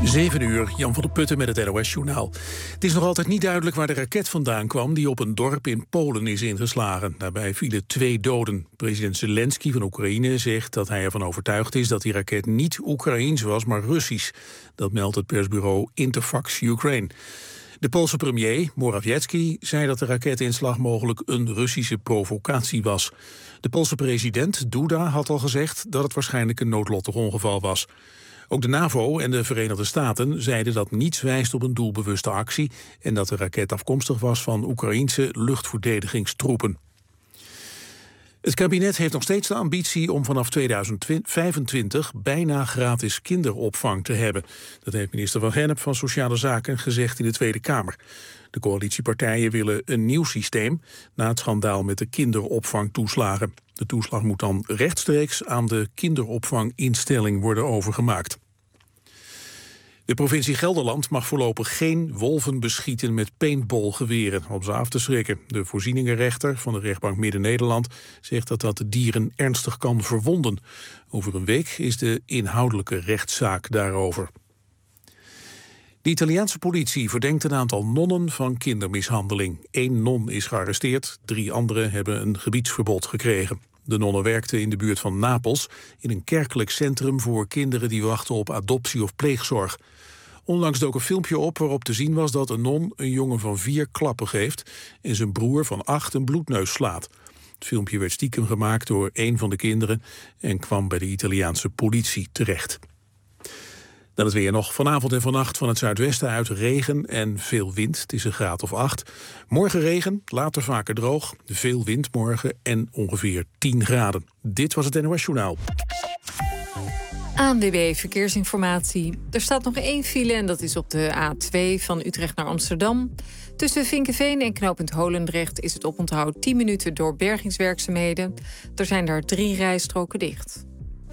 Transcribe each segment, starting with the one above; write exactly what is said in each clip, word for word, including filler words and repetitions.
zeven uur, Jan van der Putten met het N O S-journaal. Het is nog altijd niet duidelijk waar de raket vandaan kwam die op een dorp in Polen is ingeslagen. Daarbij vielen twee doden. President Zelensky van Oekraïne zegt dat hij ervan overtuigd is dat die raket niet Oekraïens was, maar Russisch. Dat meldt het persbureau Interfax Ukraine. De Poolse premier, Morawiecki, zei dat de raketinslag mogelijk een Russische provocatie was. De Poolse president, Duda, had al gezegd dat het waarschijnlijk een noodlottig ongeval was. Ook de NAVO en de Verenigde Staten zeiden dat niets wijst op een doelbewuste actie en dat de raket afkomstig was van Oekraïense luchtverdedigingstroepen. Het kabinet heeft nog steeds de ambitie om vanaf tweeduizend vijfentwintig bijna gratis kinderopvang te hebben. Dat heeft minister Van Gennep van Sociale Zaken gezegd in de Tweede Kamer. De coalitiepartijen willen een nieuw systeem na het schandaal met de kinderopvangtoeslagen. De toeslag moet dan rechtstreeks aan de kinderopvanginstelling worden overgemaakt. De provincie Gelderland mag voorlopig geen wolven beschieten met paintballgeweren om ze af te schrikken. De voorzieningenrechter van de rechtbank Midden-Nederland zegt dat dat de dieren ernstig kan verwonden. Over een week is de inhoudelijke rechtszaak daarover. De Italiaanse politie verdenkt een aantal nonnen van kindermishandeling. Eén non is gearresteerd, drie anderen hebben een gebiedsverbod gekregen. De nonnen werkten in de buurt van Napels in een kerkelijk centrum voor kinderen die wachten op adoptie of pleegzorg. Onlangs dook een filmpje op waarop te zien was dat een non een jongen van vier klappen geeft en zijn broer van acht een bloedneus slaat. Het filmpje werd stiekem gemaakt door een van de kinderen en kwam bij de Italiaanse politie terecht. Dan het weer nog. Vanavond en vannacht van het zuidwesten uit regen en veel wind. Het is een graad of acht. Morgen regen, later vaker droog. Veel wind morgen en ongeveer tien graden. Dit was het N O S-journaal. A N W B Verkeersinformatie. Er staat nog één file en dat is op de A twee van Utrecht naar Amsterdam. Tussen Vinkeveen en knooppunt Holendrecht is het oponthoud tien minuten door bergingswerkzaamheden. Er zijn daar drie rijstroken dicht.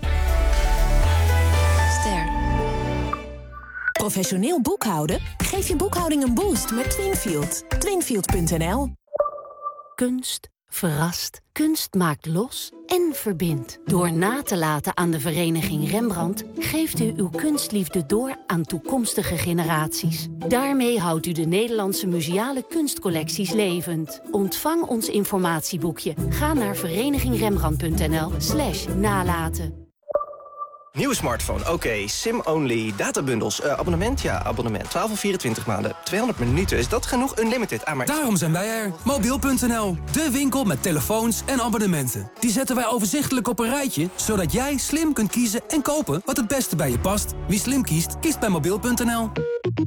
Professioneel boekhouden? Geef je boekhouding een boost met Twinfield. Twinfield punt n l. Kunst verrast, kunst maakt los en verbindt. Door na te laten aan de vereniging Rembrandt geeft u uw kunstliefde door aan toekomstige generaties. Daarmee houdt u de Nederlandse museale kunstcollecties levend. Ontvang ons informatieboekje. Ga naar verenigingrembrandt punt n l slash nalaten. Nieuwe smartphone, oké. Okay. SIM-only, databundels, uh, abonnement, ja, abonnement. twaalf of vierentwintig maanden, tweehonderd minuten. Is dat genoeg? Unlimited. Ah, maar... Daarom zijn wij er. Mobiel punt n l, de winkel met telefoons en abonnementen. Die zetten wij overzichtelijk op een rijtje, zodat jij slim kunt kiezen en kopen wat het beste bij je past. Wie slim kiest, kiest bij mobiel punt n l.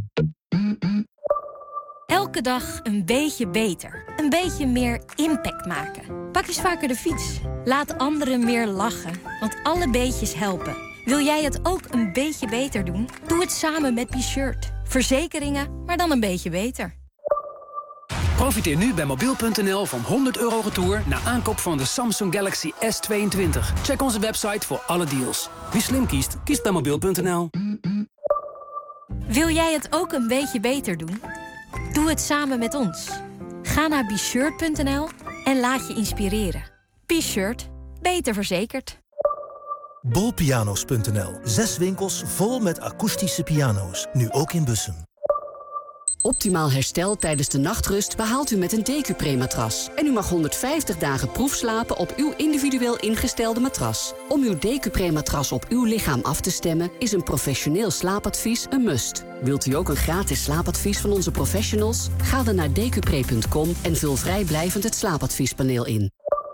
Elke dag een beetje beter. Een beetje meer impact maken. Pak eens vaker de fiets. Laat anderen meer lachen, want alle beetjes helpen. Wil jij het ook een beetje beter doen? Doe het samen met Be-Shirt. Verzekeringen, maar dan een beetje beter. Profiteer nu bij mobiel punt n l van honderd euro retour na aankoop van de Samsung Galaxy S tweeëntwintig. Check onze website voor alle deals. Wie slim kiest, kiest bij mobiel punt n l. Wil jij het ook een beetje beter doen? Doe het samen met ons. Ga naar be shirt punt n l en laat je inspireren. Be-Shirt, beter verzekerd. bol pianos punt n l. Zes winkels vol met akoestische piano's. Nu ook in Bussum. Optimaal herstel tijdens de nachtrust behaalt u met een Decupre-matras. En u mag honderdvijftig dagen proefslapen op uw individueel ingestelde matras. Om uw Decupre-matras op uw lichaam af te stemmen is een professioneel slaapadvies een must. Wilt u ook een gratis slaapadvies van onze professionals? Ga dan naar decupre punt com en vul vrijblijvend het slaapadviespaneel in.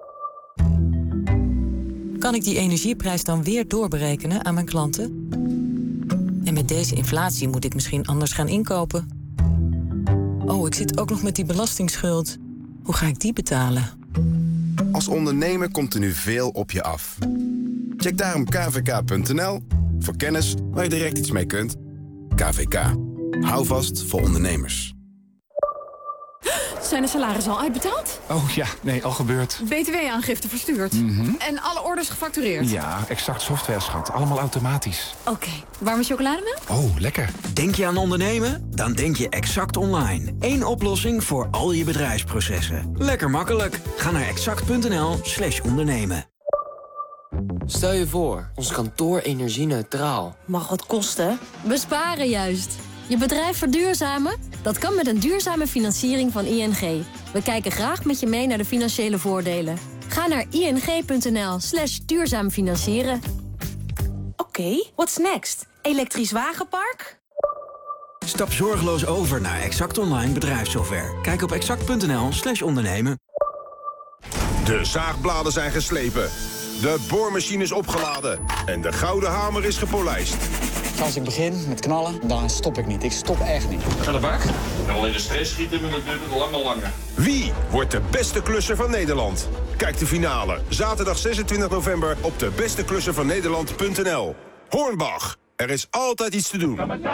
Kan ik die energieprijs dan weer doorberekenen aan mijn klanten? En met deze inflatie moet ik misschien anders gaan inkopen. Oh, ik zit ook nog met die belastingsschuld. Hoe ga ik die betalen? Als ondernemer komt er nu veel op je af. Check daarom k v k punt n l voor kennis waar je direct iets mee kunt. K V K. Hou vast voor ondernemers. Zijn de salarissen al uitbetaald? Oh ja, nee, al gebeurd. B T W-aangifte verstuurd. Mm-hmm. En alle orders gefactureerd? Ja, Exact Software, schat. Allemaal automatisch. Oké, okay. Warme chocolademelk? Oh, lekker. Denk je aan ondernemen? Dan denk je Exact Online. Eén oplossing voor al je bedrijfsprocessen. Lekker makkelijk. Ga naar exact punt n l slash ondernemen. Stel je voor, ons kantoor energie-neutraal. Mag wat kosten? Besparen juist. Je bedrijf verduurzamen? Dat kan met een duurzame financiering van I N G. We kijken graag met je mee naar de financiële voordelen. Ga naar ing.nl slash duurzaam financieren. Oké, okay, what's next? Elektrisch wagenpark? Stap zorgeloos over naar Exact Online bedrijfssoftware. Kijk op exact.nl slash ondernemen. De zaagbladen zijn geslepen. De boormachine is opgeladen. En de gouden hamer is gepolijst. Als ik begin met knallen, dan stop ik niet. Ik stop echt niet. Aan de bak? En al in de stress schieten, maar dat duurt het lang en langer. Wie wordt de beste klusser van Nederland? Kijk de finale. Zaterdag zesentwintig november op de beste klusser van Nederland punt n l. Hornbach. Er is altijd iets te doen.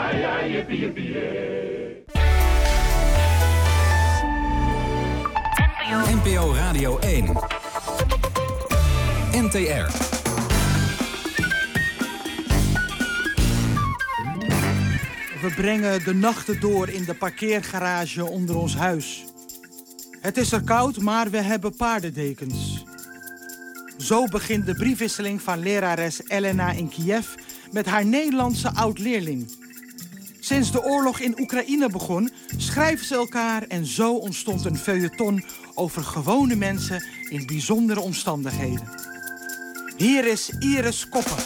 N P O Radio één. N T R. We brengen de nachten door in de parkeergarage onder ons huis. Het is er koud, maar we hebben paardendekens. Zo begint de briefwisseling van lerares Elena in Kiev met haar Nederlandse oud-leerling. Sinds de oorlog in Oekraïne begon, schrijven ze elkaar en zo ontstond een feuilleton over gewone mensen in bijzondere omstandigheden. Hier is Iris Koppen.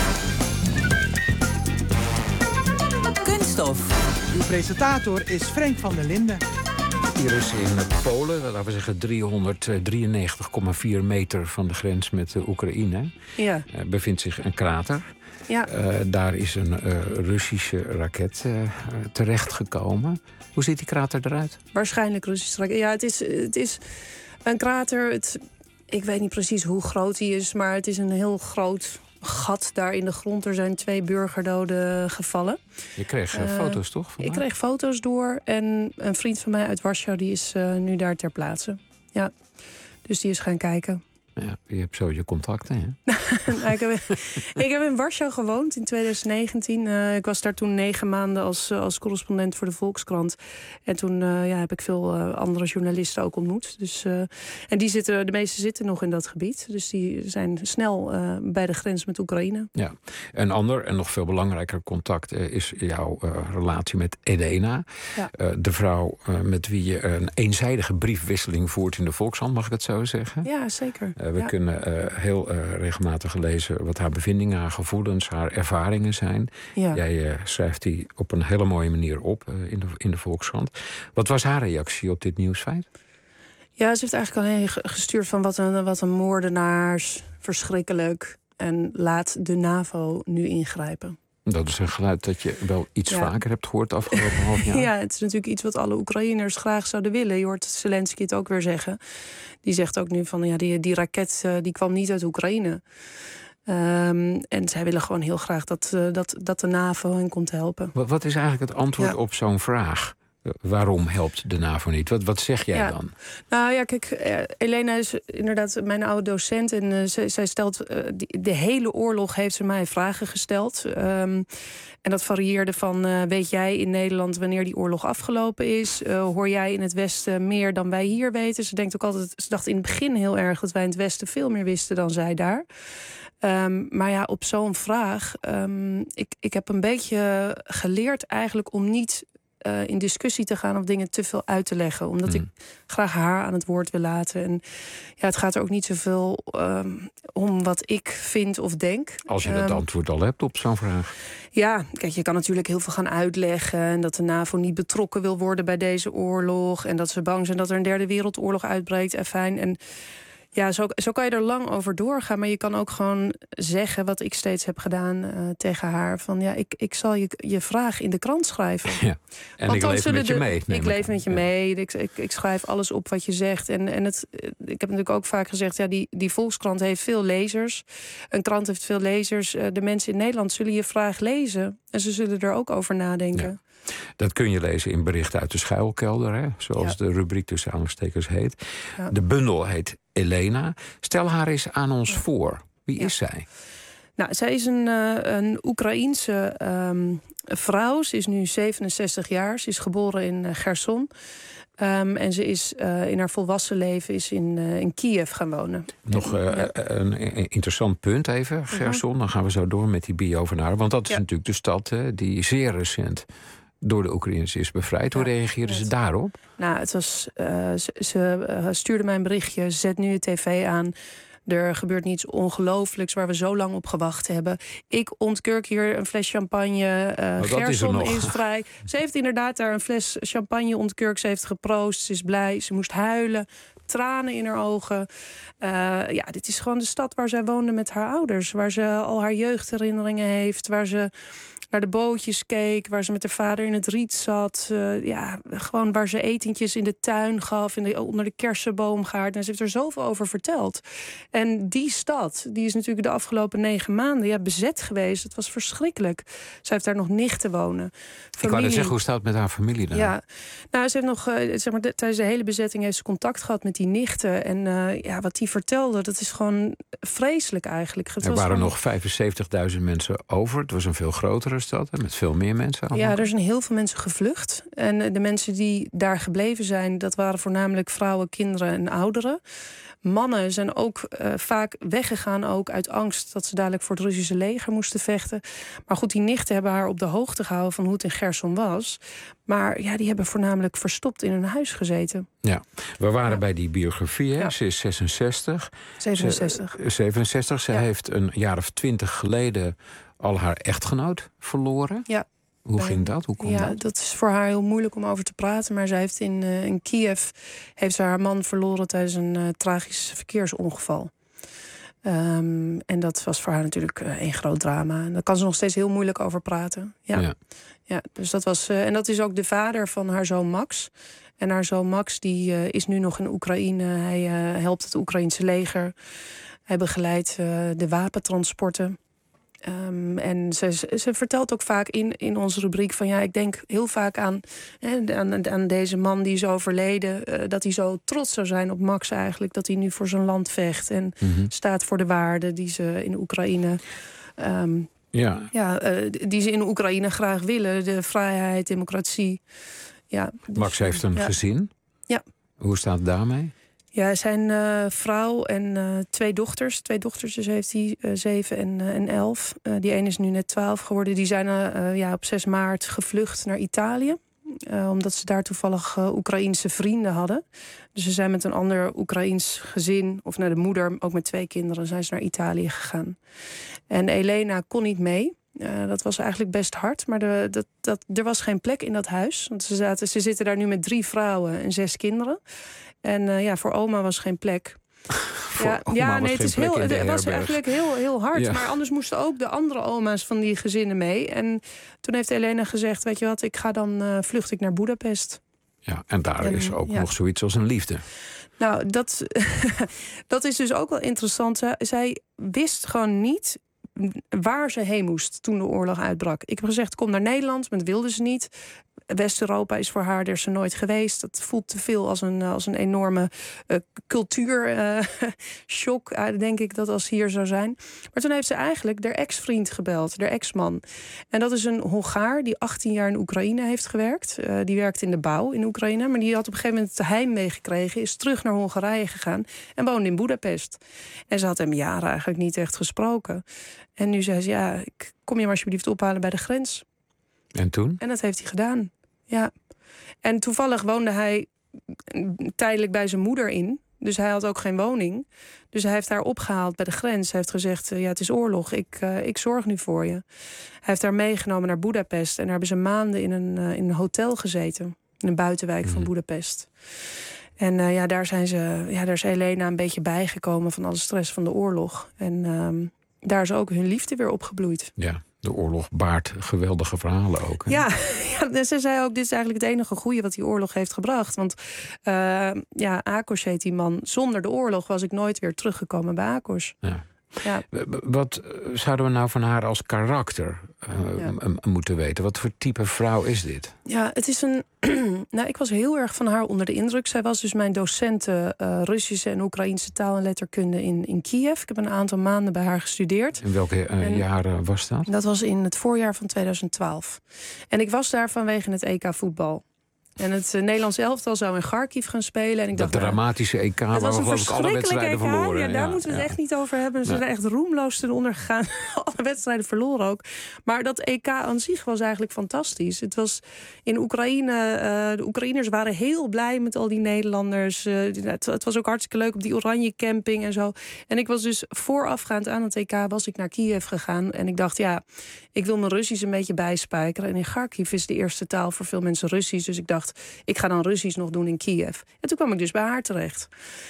Kunststof. Uw presentator is Frank van der Linden. Hier is in Polen, laten we zeggen driehonderddrieënnegentig komma vier meter van de grens met de Oekraïne, ja. uh, bevindt zich een krater. Ja. Uh, daar is een uh, Russische raket uh, terechtgekomen. Hoe ziet die krater eruit? Waarschijnlijk Russische raket. Ja, het is, het is een krater. Het, ik weet niet precies hoe groot die is, maar het is een heel groot gat daar in de grond. Er zijn twee burgerdoden gevallen. Je kreeg uh, uh, foto's, toch? Ik kreeg foto's door. En een vriend van mij uit Warschau die is uh, nu daar ter plaatse. Ja, dus die is gaan kijken. Ja, je hebt zo je contacten, hè? nou, ik, heb, ik heb in Warschau gewoond in twintig negentien. Uh, ik was daar toen negen maanden als, uh, als correspondent voor de Volkskrant. En toen uh, ja, heb ik veel uh, andere journalisten ook ontmoet. Dus, uh, en die zitten, de meeste zitten nog in dat gebied. Dus die zijn snel uh, bij de grens met Oekraïne. Ja, een ander en nog veel belangrijker contact uh, is jouw uh, relatie met Elena. Ja. Uh, de vrouw uh, met wie je een eenzijdige briefwisseling voert in de Volkskrant, mag ik het zo zeggen? Ja, zeker. Uh, we ja. kunnen uh, heel uh, regelmatig lezen wat haar bevindingen, haar gevoelens, haar ervaringen zijn. Ja. Jij uh, schrijft die op een hele mooie manier op uh, in, de, in de Volkskrant. Wat was haar reactie op dit nieuwsfeit? Ja, ze heeft eigenlijk alleen gestuurd van wat een, wat een moordenaars, verschrikkelijk. En laat de NAVO nu ingrijpen. Dat is een geluid dat je wel iets ja. vaker hebt gehoord de afgelopen half jaar. Ja, het is natuurlijk iets wat alle Oekraïners graag zouden willen. Je hoort Zelensky het ook weer zeggen. Die zegt ook nu van, ja, die, die raket uh, die kwam niet uit Oekraïne. Um, en zij willen gewoon heel graag dat, uh, dat, dat de NAVO hen komt helpen. Wat, wat is eigenlijk het antwoord ja. op zo'n vraag? Waarom helpt de NAVO niet? Wat, wat zeg jij ja. dan? Nou ja, kijk, uh, Elena is inderdaad mijn oude docent. En uh, zij, zij stelt, uh, die, de hele oorlog heeft ze mij vragen gesteld. Um, en dat varieerde van, uh, weet jij in Nederland wanneer die oorlog afgelopen is? Uh, hoor jij in het Westen meer dan wij hier weten? Ze denkt ook altijd, ze dacht in het begin heel erg dat wij in het Westen veel meer wisten dan zij daar. Um, maar ja, op zo'n vraag, um, ik, ik heb een beetje geleerd eigenlijk om niet Uh, in discussie te gaan of dingen te veel uit te leggen. Omdat mm. ik graag haar aan het woord wil laten. En ja, het gaat er ook niet zoveel um, om wat ik vind of denk. Als je het um, antwoord al hebt op zo'n vraag. Ja, kijk, je kan natuurlijk heel veel gaan uitleggen. En dat de NAVO niet betrokken wil worden bij deze oorlog. En dat ze bang zijn dat er een derde wereldoorlog uitbreekt. En fijn. En ja, zo, zo kan je er lang over doorgaan. Maar je kan ook gewoon zeggen, wat ik steeds heb gedaan uh, tegen haar. Van ja, ik, ik zal je, je vraag in de krant schrijven. Ja. En Want ik leef met de, je mee. Ik leef met je ja. mee. Ik, ik, ik schrijf alles op wat je zegt. En, en het, ik heb natuurlijk ook vaak gezegd, ja, die, die Volkskrant heeft veel lezers. Een krant heeft veel lezers. Uh, de mensen in Nederland zullen je vraag lezen. En ze zullen er ook over nadenken. Ja. Dat kun je lezen in Berichten uit de Schuilkelder, hè, zoals ja. de rubriek tussen aanstekers heet. Ja. De bundel heet Elena. Stel haar eens aan ons ja. voor. Wie ja. is zij? Nou, zij is een, uh, een Oekraïense um, vrouw. Ze is nu zevenenzestig jaar. Ze is geboren in uh, Gerson. Um, en ze is uh, in haar volwassen leven is in, uh, in Kiev gaan wonen. Nog uh, ja. een, een interessant punt even, Gerson. Uh-huh. Dan gaan we zo door met die bio van haar. Want dat is ja. natuurlijk de stad hè, die zeer recent door de Oekraïners is bevrijd. Hoe ja, reageerden ze daarop? Nou, het was, uh, ze, ze uh, stuurde mij een berichtje. Zet nu de tv aan. Er gebeurt niets ongelooflijks waar we zo lang op gewacht hebben. Ik ontkurk hier een fles champagne. Uh, oh, Gerson is, is vrij. Ze heeft inderdaad daar een fles champagne ontkurkt. Ze heeft geproost. Ze is blij. Ze moest huilen. Tranen in haar ogen. Uh, ja, dit is gewoon de stad waar zij woonde met haar ouders. Waar ze al haar jeugdherinneringen heeft. Waar ze naar de bootjes keek. Waar ze met haar vader in het riet zat. Uh, ja, gewoon waar ze etentjes in de tuin gaf. In de, onder de kersenboomgaard. En ze heeft er zoveel over verteld. En die stad, die is natuurlijk de afgelopen negen maanden ja, bezet geweest. Het was verschrikkelijk. Ze heeft daar nog nichten wonen. Familie. Ik wou net zeggen, hoe staat het met haar familie dan? Ja, nou, ze heeft nog, uh, zeg maar, tijdens de hele bezetting heeft ze contact gehad met die nichten. En uh, ja, wat die vertelde, dat is gewoon vreselijk eigenlijk. Het er waren gewoon nog vijfenzeventigduizend mensen over. Het was een veel grotere stad, hè, met veel meer mensen. Allemaal. Ja, er zijn heel veel mensen gevlucht. En de mensen die daar gebleven zijn, dat waren voornamelijk vrouwen, kinderen en ouderen. Mannen zijn ook uh, vaak weggegaan ook uit angst dat ze dadelijk voor het Russische leger moesten vechten. Maar goed, die nichten hebben haar op de hoogte gehouden van hoe het in Gerson was. Maar ja, die hebben voornamelijk verstopt in hun huis gezeten. Ja, we waren ja. bij die biografie. Ja. Ze is zesenzestig. zevenenzestig. Ze, zevenenzestig. Ze ja. heeft een jaar of twintig geleden al haar echtgenoot verloren. Ja. Hoe ging dat? Hoe kon ja, dat? dat is voor haar heel moeilijk om over te praten. Maar zij heeft in, uh, in Kiev heeft ze haar man verloren tijdens een uh, tragisch verkeersongeval. Um, en dat was voor haar natuurlijk uh, één groot drama. En daar kan ze nog steeds heel moeilijk over praten. Ja, ja. ja dus dat was. Uh, en dat is ook de vader van haar zoon Max. En haar zoon Max die uh, is nu nog in Oekraïne. Hij uh, helpt het Oekraïense leger. Hij begeleidt uh, de wapentransporten. Um, en ze, ze vertelt ook vaak in, in onze rubriek van ja, ik denk heel vaak aan, hè, aan, aan deze man die is overleden. Uh, dat hij zo trots zou zijn op Max eigenlijk. Dat hij nu voor zijn land vecht en mm-hmm. staat voor de waarden die ze in Oekraïne. Um, ja. Ja, uh, die ze in Oekraïne graag willen. De vrijheid, democratie. Ja, dus, Max heeft een ja. gezin. Ja. Hoe staat het daarmee? Ja, zijn uh, vrouw en uh, twee dochters. Twee dochters dus heeft hij, uh, zeven en, uh, en elf. Uh, die ene is nu net twaalf geworden. Die zijn uh, uh, ja, op zes maart gevlucht naar Italië. Uh, omdat ze daar toevallig uh, Oekraïense vrienden hadden. Dus ze zijn met een ander Oekraïens gezin, of naar de moeder, ook met twee kinderen, zijn ze naar Italië gegaan. En Elena kon niet mee. Uh, dat was eigenlijk best hard, maar de, dat, dat, er was geen plek in dat huis. Want ze, zaten, ze zitten daar nu met drie vrouwen en zes kinderen. En uh, ja, voor oma was geen plek. Ja, ja nee, het, is heel, het was eigenlijk heel, heel hard. Ja. Maar anders moesten ook de andere oma's van die gezinnen mee. En toen heeft Elena gezegd, weet je wat, ik ga dan uh, vlucht ik naar Boedapest. Ja, en daar en, is ook ja. nog zoiets als een liefde. Nou, dat, dat is dus ook wel interessant. Zij wist gewoon niet waar ze heen moest toen de oorlog uitbrak. Ik heb gezegd, kom naar Nederland, maar dat wilde ze niet. West-Europa is voor haar, daar is ze nooit geweest. Dat voelt te veel als een, als een enorme uh, cultuurshock, uh, uh, denk ik, dat als hier zou zijn. Maar toen heeft ze eigenlijk haar ex-vriend gebeld, haar ex-man. En dat is een Hongaar die achttien jaar in Oekraïne heeft gewerkt. Uh, die werkt in de bouw in Oekraïne. Maar die had op een gegeven moment het heimwee gekregen, is terug naar Hongarije gegaan en woonde in Boedapest. En ze had hem jaren eigenlijk niet echt gesproken. En nu zei ze, ja, ik kom je maar alsjeblieft ophalen bij de grens. En toen? En dat heeft hij gedaan, ja. En toevallig woonde hij tijdelijk bij zijn moeder in. Dus hij had ook geen woning. Dus hij heeft haar opgehaald bij de grens. Hij heeft gezegd, ja, het is oorlog, ik, uh, ik zorg nu voor je. Hij heeft haar meegenomen naar Boedapest. En daar hebben ze maanden in een, uh, in een hotel gezeten. In een buitenwijk mm. van Boedapest. En uh, ja, daar, zijn ze, ja, daar is Elena een beetje bijgekomen van alle stress van de oorlog. En uh, daar is ook hun liefde weer opgebloeid. Ja. De oorlog baart geweldige verhalen ook. Hè? Ja, ja, ze zei ook, dit is eigenlijk het enige goede wat die oorlog heeft gebracht. Want uh, ja, Akos heet die man. Zonder de oorlog was ik nooit weer teruggekomen bij Akos. Ja. Ja. Wat zouden we nou van haar als karakter uh, ja. m- m- moeten weten? Wat voor type vrouw is dit? Ja, het is een... nou, ik was heel erg van haar onder de indruk. Zij was dus mijn docente uh, Russische en Oekraïnse taal en letterkunde in, in Kiev. Ik heb een aantal maanden bij haar gestudeerd. In welke uh, en, jaren was dat? Dat was in het voorjaar van tweeduizend twaalf. En ik was daar vanwege het E K voetbal. En het uh, Nederlands elftal zou in Kharkiv gaan spelen. En ik dat dacht, dramatische E K waar we geloof ik alle wedstrijden E K. verloren. Ja, daar ja, moeten we het ja. echt niet over hebben. Ze nee. zijn echt roemloos ten onder gegaan. Alle wedstrijden verloren ook. Maar dat E K aan zich was eigenlijk fantastisch. Het was in Oekraïne... Uh, de Oekraïners waren heel blij met al die Nederlanders. Uh, het, het was ook hartstikke leuk op die oranje camping en zo. En ik was dus voorafgaand aan het E K... was ik naar Kiev gegaan. En ik dacht, ja, ik wil mijn Russisch een beetje bijspijkeren. En in Kharkiv is de eerste taal voor veel mensen Russisch. Dus ik dacht, ik ga dan Russisch nog doen in Kiev. En toen kwam ik dus bij haar terecht.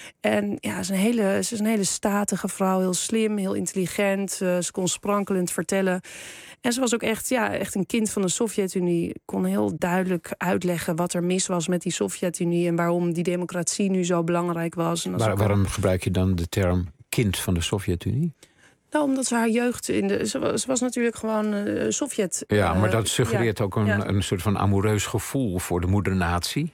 En ja, ze is een hele, ze is een hele statige vrouw. Heel slim, heel intelligent. Uh, ze kon sprankelend vertellen. En ze was ook echt, ja, echt een kind van de Sovjet-Unie. Kon heel duidelijk uitleggen wat er mis was met die Sovjet-Unie... en waarom die democratie nu zo belangrijk was. En Waar, waarom gebruik je dan de term kind van de Sovjet-Unie? Nou, omdat ze haar jeugd in de... Ze was, ze was natuurlijk gewoon uh, Sovjet... Ja, maar dat uh, suggereert ja, ook een, ja. een soort van amoureus gevoel voor de moedernatie.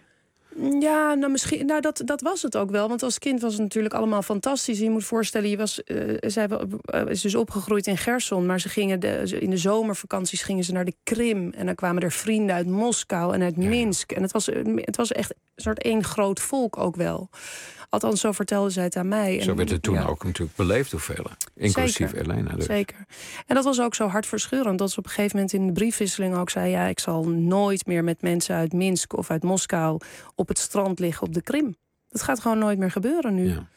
Ja, nou, misschien, nou dat, dat was het ook wel. Want als kind was het natuurlijk allemaal fantastisch. Je moet voorstellen, je was, uh, zij uh, is dus opgegroeid in Gerson. Maar ze gingen de, in de zomervakanties gingen ze naar de Krim. En dan kwamen er vrienden uit Moskou en uit ja. Minsk. En het was, het was echt een soort één groot volk ook wel. Althans, zo vertelde zij het aan mij. Zo werd het toen ja. ook natuurlijk beleefd door velen. Inclusief Zeker. Elena. Dus. Zeker. En dat was ook zo hartverscheurend. Dat ze op een gegeven moment in de briefwisseling ook zei... ja, ik zal nooit meer met mensen uit Minsk of uit Moskou... op het strand liggen op de Krim. Dat gaat gewoon nooit meer gebeuren nu. Ja.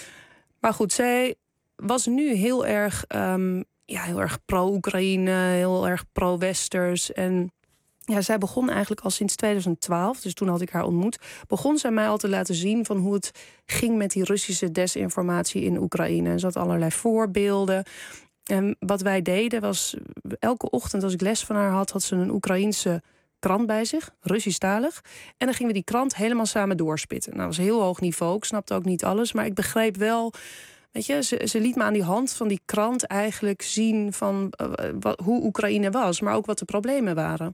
Maar goed, zij was nu heel erg, um, ja, heel erg pro-Oekraïne... heel erg pro-Westers en... Ja, zij begon eigenlijk al sinds tweeduizend twaalf, dus toen had ik haar ontmoet... begon zij mij al te laten zien van hoe het ging met die Russische desinformatie in Oekraïne. En ze had allerlei voorbeelden. En wat wij deden was, elke ochtend als ik les van haar had... had ze een Oekraïense krant bij zich, Russisch-talig. En dan gingen we die krant helemaal samen doorspitten. Nou, dat was heel hoog niveau, ik snapte ook niet alles... maar ik begreep wel... Weet je, ze, ze liet me aan die hand van die krant eigenlijk zien van uh, wat, hoe Oekraïne was, maar ook wat de problemen waren.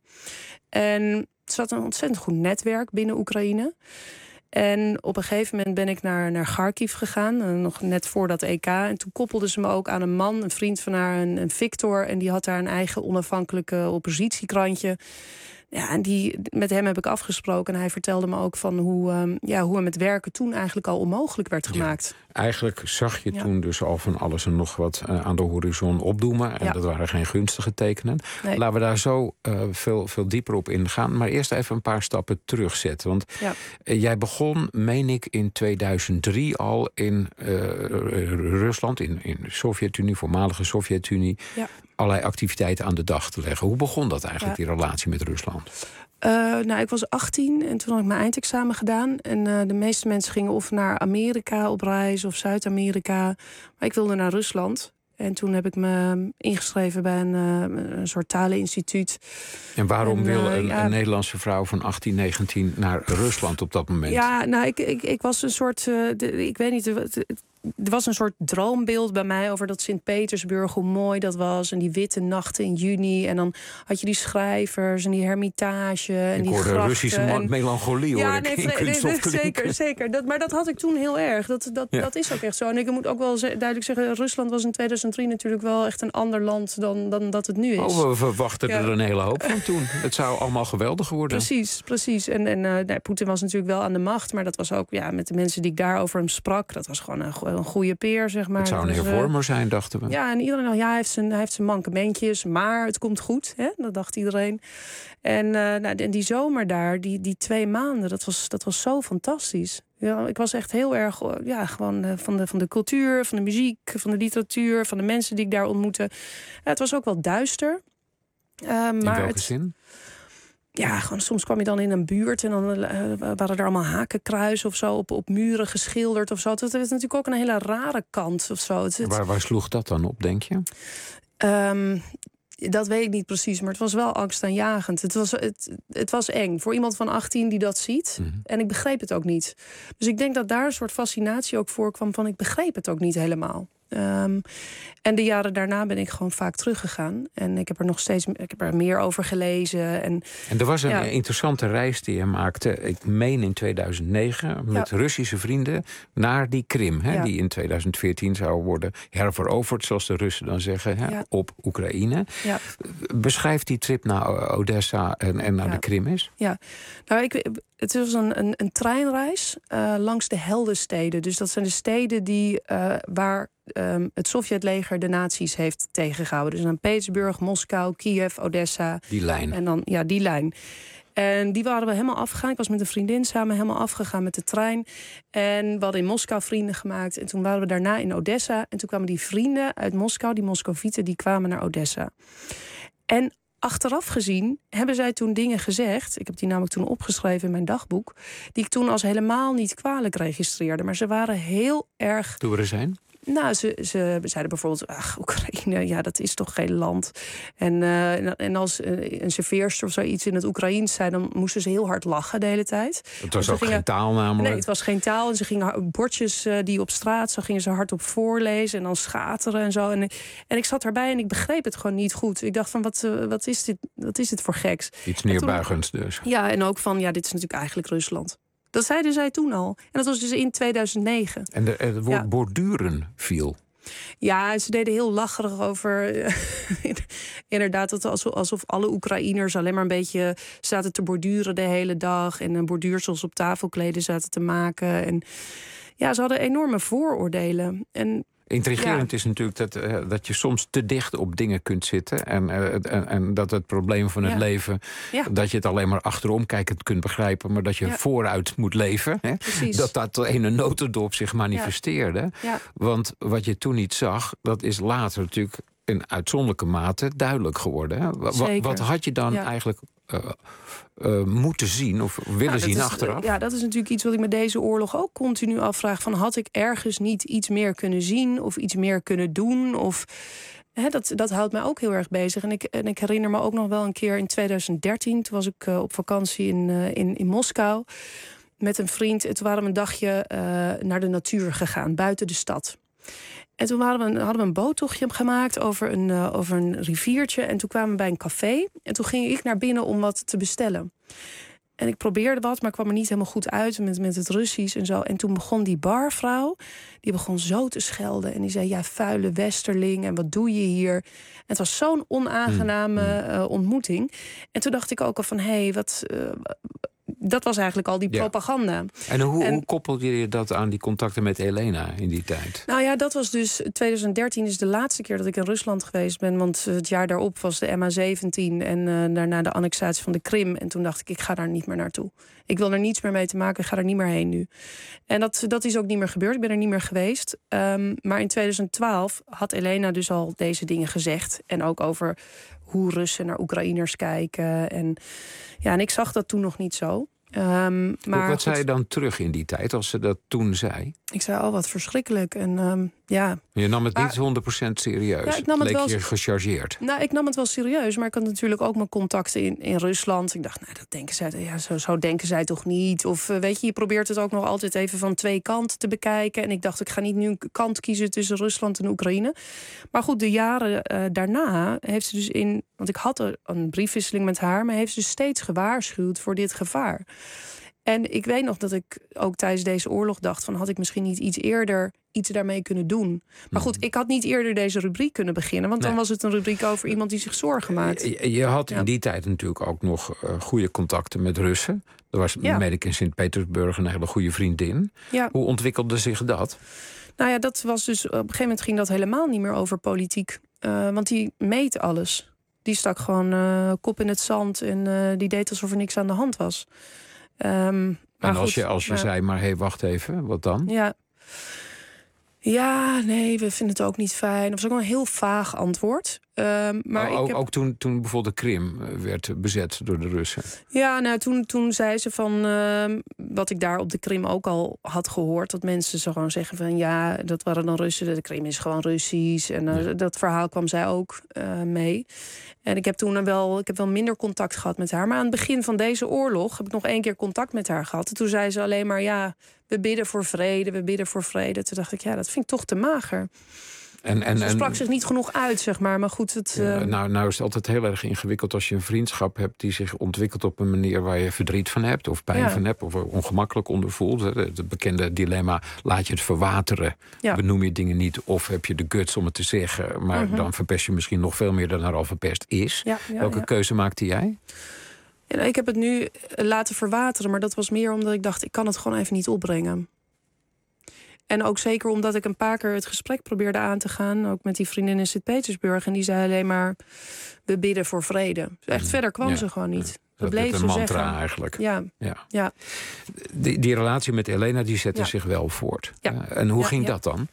En ze had een ontzettend goed netwerk binnen Oekraïne. En op een gegeven moment ben ik naar, naar Kharkiv gegaan, uh, nog net voor dat E K. En toen koppelde ze me ook aan een man, een vriend van haar, een, een Victor. En die had daar een eigen onafhankelijke oppositiekrantje. Ja, en die, met hem heb ik afgesproken. En hij vertelde me ook van hoe, um, ja, hoe hem het werken toen eigenlijk al onmogelijk werd gemaakt. Ja, eigenlijk zag je ja. toen dus al van alles en nog wat uh, aan de horizon opdoemen. En ja. dat waren geen gunstige tekenen. Nee. Laten we daar zo uh, veel, veel dieper op ingaan. Maar eerst even een paar stappen terugzetten. Want ja. uh, jij begon, meen ik, in tweeduizend drie al in uh, Rusland, in, in de Sovjet-Unie, voormalige Sovjet-Unie... Ja. allerlei activiteiten aan de dag te leggen. Hoe begon dat eigenlijk, ja. die relatie met Rusland? Uh, nou, ik was achttien en toen had ik mijn eindexamen gedaan. En uh, de meeste mensen gingen of naar Amerika op reis of Zuid-Amerika. Maar ik wilde naar Rusland. En toen heb ik me ingeschreven bij een, uh, een soort taleninstituut. En waarom en, uh, wil een, ja, een Nederlandse vrouw van achttien, negentien naar Rusland op dat moment? Ja, nou, ik, ik, ik was een soort... Uh, de, ik weet niet... De, Er was een soort droombeeld bij mij over dat Sint-Petersburg, hoe mooi dat was. En die witte nachten in juni. En dan had je die schrijvers en die hermitage. En ik die hoorde grachten. Russische en... melancholie. Ja, hoor nee, ik nee, nee, zeker, zeker. Dat, maar dat had ik toen heel erg. Dat, dat, ja. dat is ook echt zo. En ik moet ook wel duidelijk zeggen, Rusland was in tweeduizend drie natuurlijk wel echt een ander land dan, dan dat het nu is. Oh, we verwachten ja. er een hele hoop van toen. Het zou allemaal geweldig worden. Precies, precies. En, en uh, nee, Poetin was natuurlijk wel aan de macht. Maar dat was ook ja, met de mensen die ik daar over hem sprak. Dat was gewoon een, een goede peer, zeg maar. Het zou een dus, hervormer zijn, dachten we. Ja, en iedereen dacht, ja, hij heeft zijn, hij heeft zijn mankementjes, maar het komt goed. Hè? Dat dacht iedereen. En, uh, nou, en die zomer daar, die, die twee maanden, dat was, dat was zo fantastisch. Ja, ik was echt heel erg ja, gewoon uh, van, de, van de cultuur, van de muziek, van de literatuur, van de mensen die ik daar ontmoette. Ja, het was ook wel duister. Uh, maar In welke het, zin? Ja, gewoon soms kwam je dan in een buurt en dan uh, waren er allemaal hakenkruisen of zo op, op muren geschilderd of zo. Het was natuurlijk ook een hele rare kant of zo. Het, het... Waar, waar sloeg dat dan op, denk je? Um, dat weet ik niet precies, maar het was wel angstaanjagend. Het was, het, het was eng voor iemand van achttien die dat ziet. Mm-hmm. En ik begreep het ook niet. Dus ik denk dat daar een soort fascinatie ook voorkwam van ik begreep het ook niet helemaal. Um, en de jaren daarna ben ik gewoon vaak teruggegaan. En ik heb er nog steeds ik heb er meer over gelezen. En, en er was een ja. interessante reis die je maakte, ik meen in tweeduizend negen... met ja. Russische vrienden naar die Krim. Hè, ja. Die in tweeduizend veertien zou worden herveroverd, zoals de Russen dan zeggen, hè, ja. op Oekraïne. Ja. Beschrijf die trip naar Odessa en, en naar ja. de Krim eens. Ja, nou, ik, het was een, een, een treinreis uh, langs de heldensteden. Dus dat zijn de steden die, uh, waar um, het Sovjetleger de nazi's heeft tegengehouden. Dus dan Petersburg, Moskou, Kiev, Odessa. Die lijn. En dan, ja, die lijn. En die waren we helemaal afgegaan. Ik was met een vriendin samen helemaal afgegaan met de trein. En we hadden in Moskou vrienden gemaakt. En toen waren we daarna in Odessa. En toen kwamen die vrienden uit Moskou, die Moscovieten, die kwamen naar Odessa. En achteraf gezien hebben zij toen dingen gezegd. Ik heb die namelijk toen opgeschreven in mijn dagboek. Die ik toen als helemaal niet kwalijk registreerde. Maar ze waren heel erg. Doe er zijn. Nou, ze, ze zeiden bijvoorbeeld, ach, Oekraïne, ja, dat is toch geen land. En, uh, en als een serveerster of zoiets in het Oekraïens zei, dan moesten ze heel hard lachen de hele tijd. Het was ook gingen, geen taal namelijk. Nee, het was geen taal. En ze gingen bordjes uh, die op straat, zo gingen ze hardop voorlezen en dan schateren en zo. En, en ik zat erbij en ik begreep het gewoon niet goed. Ik dacht van, wat, uh, wat, is, dit, wat is dit voor geks? Iets neerbuigends dus. Ja, en ook van, ja, dit is natuurlijk eigenlijk Rusland. Dat zeiden zij toen al. En dat was dus in tweeduizend negen. En de, het woord ja. borduren viel. Ja, ze deden heel lacherig over. Inderdaad, alsof, alsof alle Oekraïners alleen maar een beetje zaten te borduren de hele dag. En borduursels op tafelkleden zaten te maken. En ja, ze hadden enorme vooroordelen. En intrigerend ja. is natuurlijk dat, uh, dat je soms te dicht op dingen kunt zitten. En, uh, en, en dat het probleem van het ja. leven, ja. dat je het alleen maar achterom kijkend kunt begrijpen, maar dat je ja. vooruit moet leven. Hè? Dat dat in een notendop zich manifesteerde. Ja. Ja. Want wat je toen niet zag, dat is later natuurlijk in uitzonderlijke mate duidelijk geworden. Hè? Wat, wat had je dan ja. eigenlijk Uh, uh, moeten zien of willen nou, zien is, achteraf? Ja, dat is natuurlijk iets wat ik met deze oorlog ook continu afvraag. Van, had ik ergens niet iets meer kunnen zien of iets meer kunnen doen? Of, hè, dat, dat houdt mij ook heel erg bezig. En ik, en ik herinner me ook nog wel een keer in tweeduizend dertien... toen was ik uh, op vakantie in, uh, in, in Moskou met een vriend. En toen waren we een dagje uh, naar de natuur gegaan, buiten de stad. En toen hadden we, een, hadden we een boottochtje gemaakt over een, uh, over een riviertje. En toen kwamen we bij een café. En toen ging ik naar binnen om wat te bestellen. En ik probeerde wat, maar kwam er niet helemaal goed uit met, met het Russisch en zo. En toen begon die barvrouw, die begon zo te schelden. En die zei, ja, vuile westerling, en wat doe je hier? En het was zo'n onaangename uh, ontmoeting. En toen dacht ik ook al van, hé, hey, wat... Uh, dat was eigenlijk al die ja. propaganda. En hoe, en hoe koppelde je dat aan die contacten met Elena in die tijd? Nou ja, dat was dus... tweeduizend dertien is de laatste keer dat ik in Rusland geweest ben. Want het jaar daarop was de M H zeventien... en uh, daarna de annexatie van de Krim. En toen dacht ik, ik ga daar niet meer naartoe. Ik wil er niets meer mee te maken, ik ga er niet meer heen nu. En dat, dat is ook niet meer gebeurd, ik ben er niet meer geweest. Um, maar in tweeduizend twaalf had Elena dus al deze dingen gezegd. En ook over hoe Russen naar Oekraïners kijken. En, ja, en ik zag dat toen nog niet zo. Um, maar wat goed, zei je dan terug in die tijd, als ze dat toen zei? Ik zei, oh, wat verschrikkelijk. En, um, ja. Je nam het maar, niet honderd procent serieus. Ja, ik nam het leek wel, je gechargeerd. Nou, ik nam het wel serieus, maar ik had natuurlijk ook mijn contacten in, in Rusland. Ik dacht, nou, dat denken zij, ja, zo, zo denken zij toch niet. Of uh, weet je, je probeert het ook nog altijd even van twee kanten te bekijken. En ik dacht, ik ga niet nu een kant kiezen tussen Rusland en Oekraïne. Maar goed, de jaren uh, daarna heeft ze dus in... Want ik had er een briefwisseling met haar, maar heeft ze dus steeds gewaarschuwd voor dit gevaar. En ik weet nog dat ik ook tijdens deze oorlog dacht van, had ik misschien niet iets eerder iets daarmee kunnen doen. Maar goed, ik had niet eerder deze rubriek kunnen beginnen, want nee. dan was het een rubriek over iemand die zich zorgen maakt. Je, je had ja. in die tijd natuurlijk ook nog uh, goede contacten met Russen. Er was, ja. meen ik, in Sint-Petersburg een hele goede vriendin. Ja. Hoe ontwikkelde zich dat? Nou ja, dat was dus op een gegeven moment ging dat helemaal niet meer over politiek. Uh, want die meet alles. Die stak gewoon uh, kop in het zand en uh, die deed alsof er niks aan de hand was. Um, en als goed, je, als je maar, zei, maar hé, hey, wacht even, wat dan? Ja. Ja, nee, we vinden het ook niet fijn. Dat was ook een heel vaag antwoord. Um, maar oh, ik heb... Ook toen, toen bijvoorbeeld de Krim werd bezet door de Russen. Ja, nou, toen, toen zei ze van... Uh, wat ik daar op de Krim ook al had gehoord... dat mensen zo gewoon zeggen van... ja, dat waren dan Russen, de Krim is gewoon Russisch. En uh, ja. dat verhaal kwam zij ook uh, mee. En ik heb toen wel, ik heb wel minder contact gehad met haar. Maar aan het begin van deze oorlog... heb ik nog één keer contact met haar gehad. En toen zei ze alleen maar... ja, we bidden voor vrede, we bidden voor vrede. Toen dacht ik, ja, dat vind ik toch te mager. En, en, Ze sprak en, zich niet genoeg uit, zeg maar. Maar goed, het... Ja, uh... nou, nou is het altijd heel erg ingewikkeld als je een vriendschap hebt die zich ontwikkelt op een manier waar je verdriet van hebt, of pijn ja. van hebt, of ongemakkelijk onder voelt. Het bekende dilemma, laat je het verwateren, ja. benoem je dingen niet, of heb je de guts om het te zeggen, maar uh-huh. dan verpest je misschien nog veel meer dan er al verpest is. Ja, ja, Welke ja. keuze maakte jij? Ja, ik heb het nu laten verwateren, maar dat was meer omdat ik dacht, ik kan het gewoon even niet opbrengen. En ook zeker omdat ik een paar keer het gesprek probeerde aan te gaan, ook met die vriendin in Sint-Petersburg, en die zei alleen maar, we bidden voor vrede. Echt mm. verder kwam ja. ze gewoon niet. Dat bleef een ze mantra zeggen. Eigenlijk. Ja. Ja. ja. Die, die relatie met Elena die zette ja. zich wel voort. Ja. En hoe ja, ging ja. dat dan?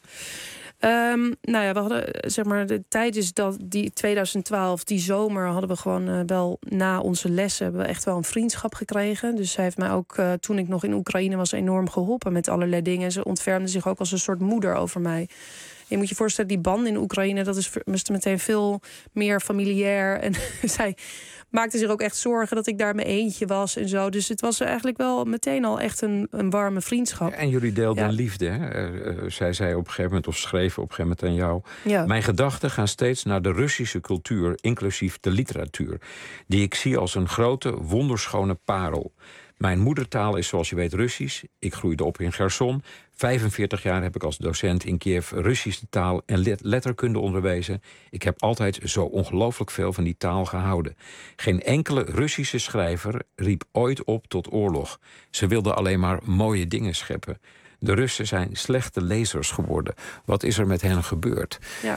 Um, nou ja, we hadden, zeg maar, de tijdens dat die twintig twaalf, die zomer, hadden we gewoon uh, wel na onze lessen hebben we echt wel een vriendschap gekregen. Dus zij heeft mij ook, uh, toen ik nog in Oekraïne was, enorm geholpen met allerlei dingen. En ze ontfermde zich ook als een soort moeder over mij. Je moet je voorstellen, die band in Oekraïne, dat is meteen veel meer familiair. En zij maakte zich ook echt zorgen dat ik daar mijn eentje was en zo. Dus het was eigenlijk wel meteen al echt een, een warme vriendschap. En jullie deelden ja. liefde, hè? Uh, uh, zij zei op een gegeven moment, of schreef op een gegeven moment aan jou, ja. mijn gedachten gaan steeds naar de Russische cultuur, inclusief de literatuur, die ik zie als een grote, wonderschone parel. Mijn moedertaal is, zoals je weet, Russisch. Ik groeide op in Gerson. vijfenveertig jaar heb ik als docent in Kiev Russische taal en letterkunde onderwezen. Ik heb altijd zo ongelooflijk veel van die taal gehouden. Geen enkele Russische schrijver riep ooit op tot oorlog. Ze wilden alleen maar mooie dingen scheppen. De Russen zijn slechte lezers geworden. Wat is er met hen gebeurd? Ja.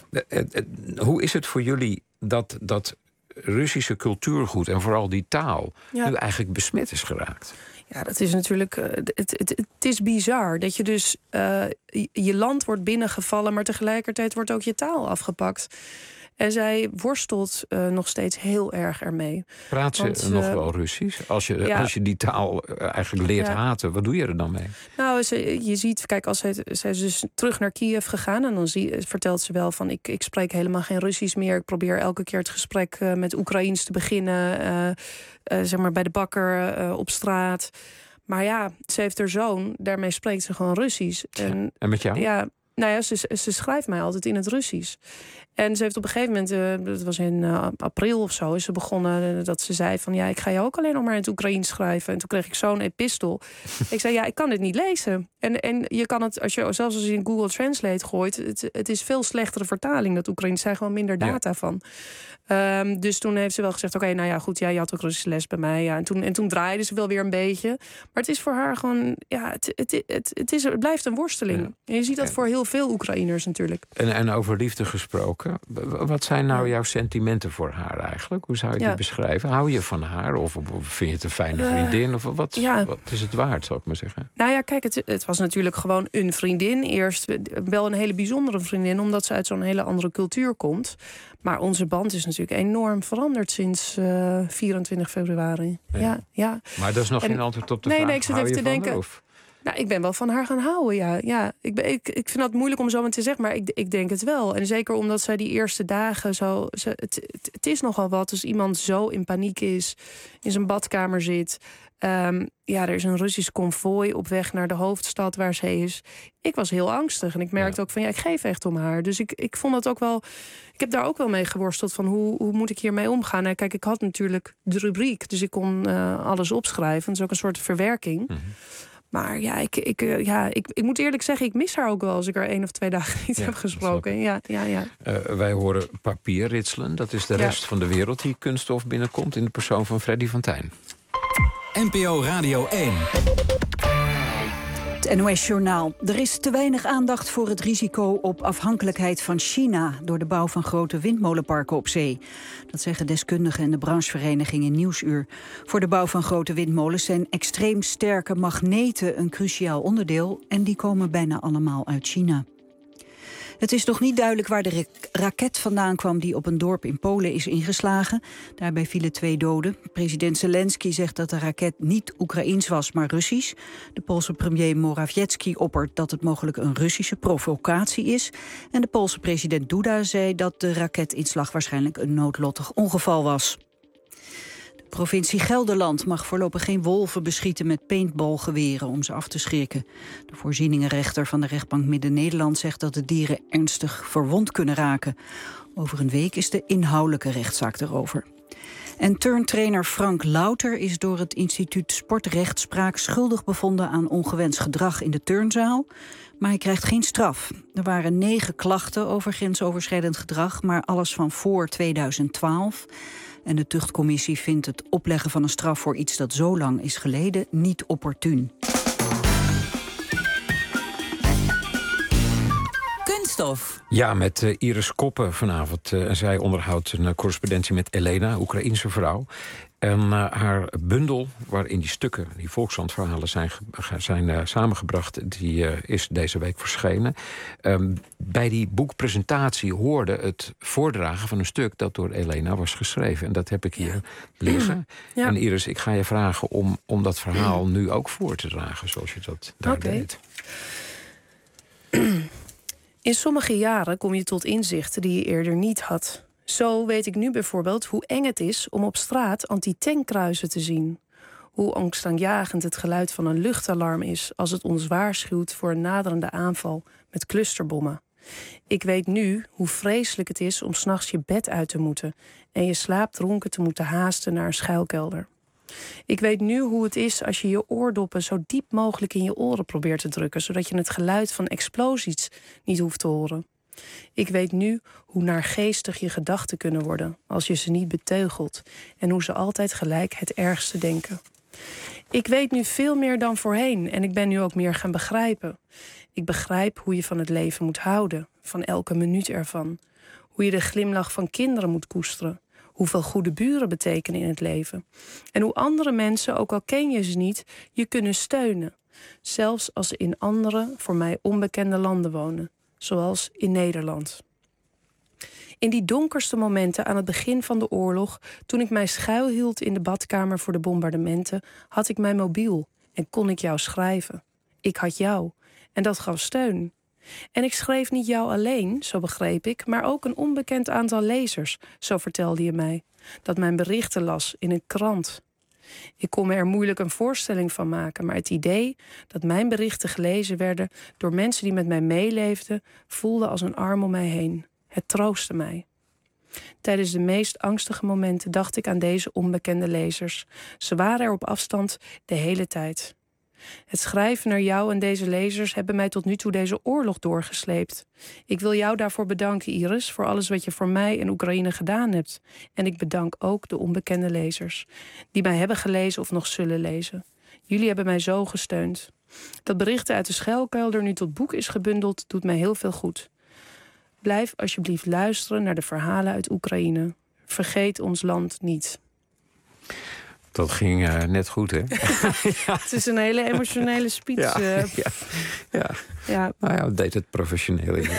Hoe is het voor jullie dat dat Russische cultuurgoed en vooral die taal ja. nu eigenlijk besmet is geraakt? Ja, dat is natuurlijk. Uh, het, het, het is bizar dat je dus uh, je land wordt binnengevallen, maar tegelijkertijd wordt ook je taal afgepakt. En zij worstelt uh, nog steeds heel erg ermee. Praat ze Want, uh, nog wel Russisch? Als je, ja. als je die taal eigenlijk leert ja. haten, wat doe je er dan mee? Nou, ze, je ziet, kijk, als zij, zij is dus terug naar Kiev gegaan, en dan zie, vertelt ze wel van, ik, ik spreek helemaal geen Russisch meer. Ik probeer elke keer het gesprek uh, met Oekraïens te beginnen. Uh, uh, zeg maar bij de bakker, uh, op straat. Maar ja, ze heeft haar zoon, daarmee spreekt ze gewoon Russisch. En, en met jou? Ja, nou ja, ze, ze schrijft mij altijd in het Russisch. En ze heeft op een gegeven moment, uh, dat was in uh, april of zo, is ze begonnen uh, dat ze zei van, ja, ik ga je ook alleen nog maar in het Oekraïens schrijven. En toen kreeg ik zo'n epistel. Ik zei, ja, ik kan dit niet lezen. En, en je kan het, als je, zelfs als je in Google Translate gooit, het, het is veel slechtere vertaling, dat Oekraïens, zijn gewoon minder data ja. van. Um, dus toen heeft ze wel gezegd, oké, okay, nou ja, goed, ja, je had ook Russische les bij mij. Ja, en, toen, en toen draaide ze wel weer een beetje. Maar het is voor haar gewoon, ja, het, het, het, het, is, het blijft een worsteling. Ja. En je ziet dat voor heel veel Oekraïners natuurlijk. En, en over liefde gesproken, wat zijn nou jouw sentimenten voor haar eigenlijk? Hoe zou je die ja. beschrijven? Hou je van haar? Of, of vind je het een fijne vriendin? Of wat, ja. wat is het waard, zou ik maar zeggen? Nou ja, kijk, het, het was natuurlijk gewoon een vriendin. Eerst wel een hele bijzondere vriendin, omdat ze uit zo'n hele andere cultuur komt. Maar onze band is natuurlijk enorm veranderd sinds uh, vierentwintig februari. Ja. Ja, ja. Maar dat is nog en, geen antwoord op de nee, vraag. Nee, ik zit even te denken. Haar, nou, ik ben wel van haar gaan houden, ja. ja ik, ben, ik, ik vind dat moeilijk om zo maar te zeggen, maar ik, ik denk het wel. En zeker omdat zij die eerste dagen zo... Ze, het, het, het is nogal wat als iemand zo in paniek is, in zijn badkamer zit. Um, ja, er is een Russisch konvooi op weg naar de hoofdstad waar ze is. Ik was heel angstig en ik merkte ja. ook van, ja, ik geef echt om haar. Dus ik, ik vond het ook wel... Ik heb daar ook wel mee geworsteld van, hoe, hoe moet ik hiermee omgaan? En kijk, ik had natuurlijk de rubriek, dus ik kon uh, alles opschrijven. Dat is ook een soort verwerking. Mm-hmm. Maar ja, ik, ik, uh, ja ik, ik moet eerlijk zeggen, ik mis haar ook wel als ik er één of twee dagen niet ja, heb gesproken. Ja, ja, ja. Uh, wij horen papier ritselen. Dat is de ja. rest van de wereld die kunststof binnenkomt in de persoon van Freddy van Tijn. N P O Radio één. Het N O S-journaal. Er is te weinig aandacht voor het risico op afhankelijkheid van China door de bouw van grote windmolenparken op zee. Dat zeggen deskundigen en de branchevereniging in Nieuwsuur. Voor de bouw van grote windmolens zijn extreem sterke magneten een cruciaal onderdeel en die komen bijna allemaal uit China. Het is nog niet duidelijk waar de raket vandaan kwam die op een dorp in Polen is ingeslagen. Daarbij vielen twee doden. President Zelensky zegt dat de raket niet Oekraïens was, maar Russisch. De Poolse premier Morawiecki oppert dat het mogelijk een Russische provocatie is. En de Poolse president Duda zei dat de raketinslag waarschijnlijk een noodlottig ongeval was. Provincie Gelderland mag voorlopig geen wolven beschieten met paintballgeweren om ze af te schrikken. De voorzieningenrechter van de rechtbank Midden-Nederland zegt dat de dieren ernstig verwond kunnen raken. Over een week is de inhoudelijke rechtszaak erover. En turntrainer Frank Louter is door het instituut Sportrechtspraak schuldig bevonden aan ongewenst gedrag in de turnzaal. Maar hij krijgt geen straf. Er waren negen klachten over grensoverschrijdend gedrag, maar alles van voor tweeduizend twaalf. En de tuchtcommissie vindt het opleggen van een straf voor iets dat zo lang is geleden niet opportun. Kunststof. Ja, met uh, Iris Koppen vanavond. Uh, zij onderhoudt een uh, correspondentie met Elena, Oekraïense vrouw. En uh, haar bundel, waarin die stukken, die Volkskrant-verhalen zijn, zijn uh, samengebracht, die uh, is deze week verschenen. Um, bij die boekpresentatie hoorde het voordragen van een stuk dat door Elena was geschreven. En dat heb ik hier liggen. Ja. En Iris, ik ga je vragen om, om dat verhaal nu ook voor te dragen, zoals je dat daar okay. deed. In sommige jaren kom je tot inzichten die je eerder niet had. Zo weet ik nu bijvoorbeeld hoe eng het is om op straat anti-tankkruizen te zien. Hoe angstaanjagend het geluid van een luchtalarm is als het ons waarschuwt voor een naderende aanval met clusterbommen. Ik weet nu hoe vreselijk het is om 's nachts je bed uit te moeten en je slaapdronken te moeten haasten naar een schuilkelder. Ik weet nu hoe het is als je je oordoppen zo diep mogelijk in je oren probeert te drukken, zodat je het geluid van explosies niet hoeft te horen. Ik weet nu hoe naargeestig je gedachten kunnen worden als je ze niet beteugelt en hoe ze altijd gelijk het ergste denken. Ik weet nu veel meer dan voorheen en ik ben nu ook meer gaan begrijpen. Ik begrijp hoe je van het leven moet houden, van elke minuut ervan. Hoe je de glimlach van kinderen moet koesteren. Hoeveel goede buren betekenen in het leven. En hoe andere mensen, ook al ken je ze niet, je kunnen steunen. Zelfs als ze in andere, voor mij onbekende landen wonen. Zoals in Nederland. In die donkerste momenten aan het begin van de oorlog, toen ik mij schuilhield in de badkamer voor de bombardementen, had ik mijn mobiel en kon ik jou schrijven. Ik had jou en dat gaf steun. En ik schreef niet jou alleen, zo begreep ik, maar ook een onbekend aantal lezers, zo vertelde je mij, dat mijn berichten las in een krant. Ik kon me er moeilijk een voorstelling van maken, maar het idee dat mijn berichten gelezen werden door mensen die met mij meeleefden, voelde als een arm om mij heen. Het troostte mij. Tijdens de meest angstige momenten dacht ik aan deze onbekende lezers. Ze waren er op afstand de hele tijd. Het schrijven naar jou en deze lezers hebben mij tot nu toe deze oorlog doorgesleept. Ik wil jou daarvoor bedanken, Iris, voor alles wat je voor mij en Oekraïne gedaan hebt. En ik bedank ook de onbekende lezers, die mij hebben gelezen of nog zullen lezen. Jullie hebben mij zo gesteund. Dat berichten uit de schuilkelder nu tot boek is gebundeld, doet mij heel veel goed. Blijf alsjeblieft luisteren naar de verhalen uit Oekraïne. Vergeet ons land niet. Dat ging uh, net goed, hè? Ja. Het is een hele emotionele speech. Ja, uh, ja, ja. ja. Nou ja, deed het professioneel in.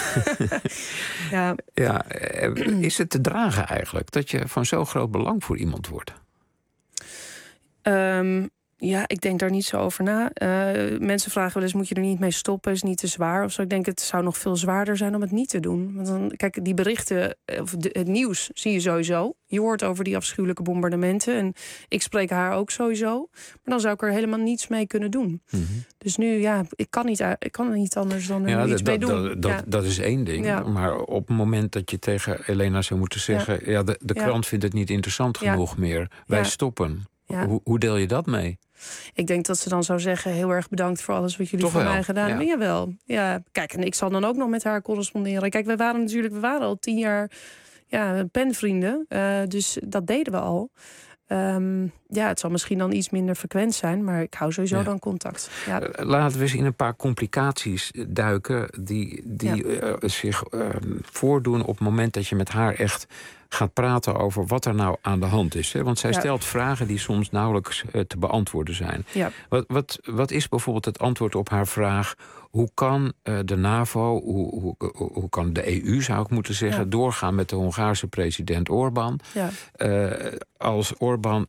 ja. ja. Is het te dragen eigenlijk dat je van zo groot belang voor iemand wordt? Um, ja, ik denk daar niet zo over na. Uh, mensen vragen wel eens, moet je er niet mee stoppen? Is het niet te zwaar of zo? Ik denk, het zou nog veel zwaarder zijn om het niet te doen. Want dan, kijk, die berichten, of de, het nieuws zie je sowieso. Je hoort over die afschuwelijke bombardementen. En ik spreek haar ook sowieso. Maar dan zou ik er helemaal niets mee kunnen doen. Mm-hmm. Dus nu, ja, ik kan niet, ik kan er niet anders dan er ja, iets dat, mee doen. Dat, dat, ja. dat is één ding. Ja. Maar op het moment dat je tegen Elena zou moeten zeggen... ja, ja de, de krant ja. vindt het niet interessant genoeg ja. meer. Wij ja. stoppen. Ja. Hoe, hoe deel je dat mee? Ik denk dat ze dan zou zeggen, heel erg bedankt voor alles wat jullie Toch voor wel? mij gedaan hebben. Ja. Jawel. Ja, kijk, en ik zal dan ook nog met haar corresponderen. Kijk, we waren natuurlijk, we waren al tien jaar ja, penvrienden. Uh, dus dat deden we al. Um, ja, het zal misschien dan iets minder frequent zijn, maar ik hou sowieso ja. dan contact. Ja. Laten we eens in een paar complicaties duiken die, die ja. uh, zich uh, voordoen op het moment dat je met haar echt gaat praten over wat er nou aan de hand is. Hè? Want zij ja. stelt vragen die soms nauwelijks uh, te beantwoorden zijn. Ja. Wat, wat, wat is bijvoorbeeld het antwoord op haar vraag... hoe kan uh, de NAVO, hoe, hoe, hoe kan de E U, zou ik moeten zeggen... Ja. doorgaan met de Hongaarse president Orbán... Ja. Uh, als Orbán in feite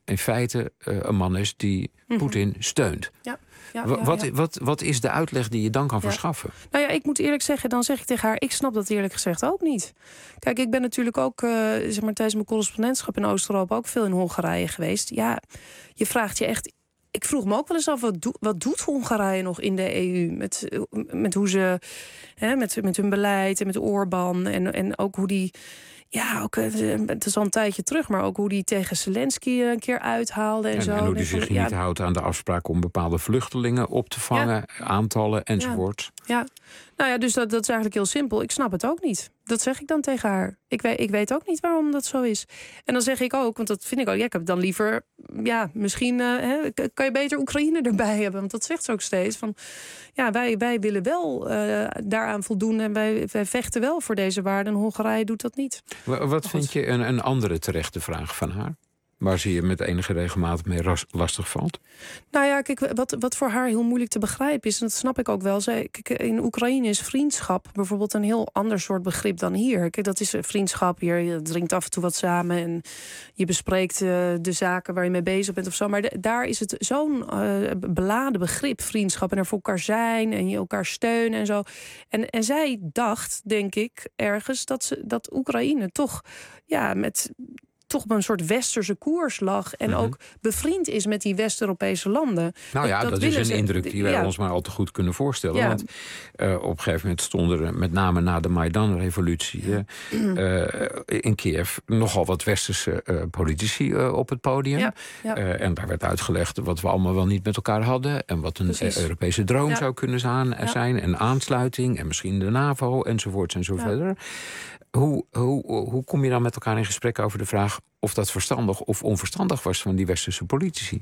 feite uh, een man is die mm-hmm. Poetin steunt. Ja. Ja, ja, wat, ja. Wat, wat is de uitleg die je dan kan ja. verschaffen? Nou ja, ik moet eerlijk zeggen, dan zeg ik tegen haar... ik snap dat eerlijk gezegd ook niet. Kijk, ik ben natuurlijk ook, uh, zeg maar, tijdens mijn correspondentschap in Oost-Europa... ook veel in Hongarije geweest. Ja, je vraagt je echt... Ik vroeg me ook wel eens af, wat, do, wat doet Hongarije nog in de E U? Met, met hoe ze, hè, met, met hun beleid en met Orbán... en, en ook hoe die... Ja, ook, het is al een tijdje terug, maar ook hoe die tegen Zelensky een keer uithaalde en, en zo. En hoe die zich ja. niet houdt aan de afspraak om bepaalde vluchtelingen op te vangen, ja. aantallen enzovoort. Ja. ja, nou ja, dus dat, dat is eigenlijk heel simpel. Ik snap het ook niet. Dat zeg ik dan tegen haar. Ik weet, ik weet ook niet waarom dat zo is. En dan zeg ik ook, want dat vind ik ook... Ja, ik heb dan liever, ja, misschien uh, hè, kan je beter Oekraïne erbij hebben. Want dat zegt ze ook steeds. Van, ja, wij, wij willen wel uh, daaraan voldoen en wij, wij vechten wel voor deze waarden. En Hongarije doet dat niet. Wat vind je een, een andere terechte vraag van haar? Waar ze je met enige regelmaat mee lastig valt? Nou ja, kijk, wat, wat voor haar heel moeilijk te begrijpen is... en dat snap ik ook wel. Zij, kijk, in Oekraïne is vriendschap bijvoorbeeld een heel ander soort begrip dan hier. Kijk, dat is vriendschap hier. Je drinkt af en toe wat samen en je bespreekt uh, de zaken waar je mee bezig bent of zo. Maar de, daar is het zo'n uh, beladen begrip, vriendschap. En er voor elkaar zijn en je elkaar steunen en zo. En, en zij dacht, denk ik, ergens dat, ze, dat Oekraïne toch ja, met... toch op een soort westerse koers lag... en mm-hmm. ook bevriend is met die West-Europese landen. Nou ja, dat, dat is een ze, indruk die wij ja. ons maar al te goed kunnen voorstellen. Ja. Want uh, op een gegeven moment stonden er, met name na de Maidan-revolutie... Uh, uh, in Kiev nogal wat westerse uh, politici uh, op het podium. Ja. Ja. Uh, en daar werd uitgelegd wat we allemaal wel niet met elkaar hadden... en wat een uh, Europese droom ja. zou kunnen zijn, ja. zijn... en aansluiting en misschien de NAVO enzovoorts en zo ja. verder... Hoe, hoe, hoe kom je dan met elkaar in gesprek over de vraag... of dat verstandig of onverstandig was van die westerse politici?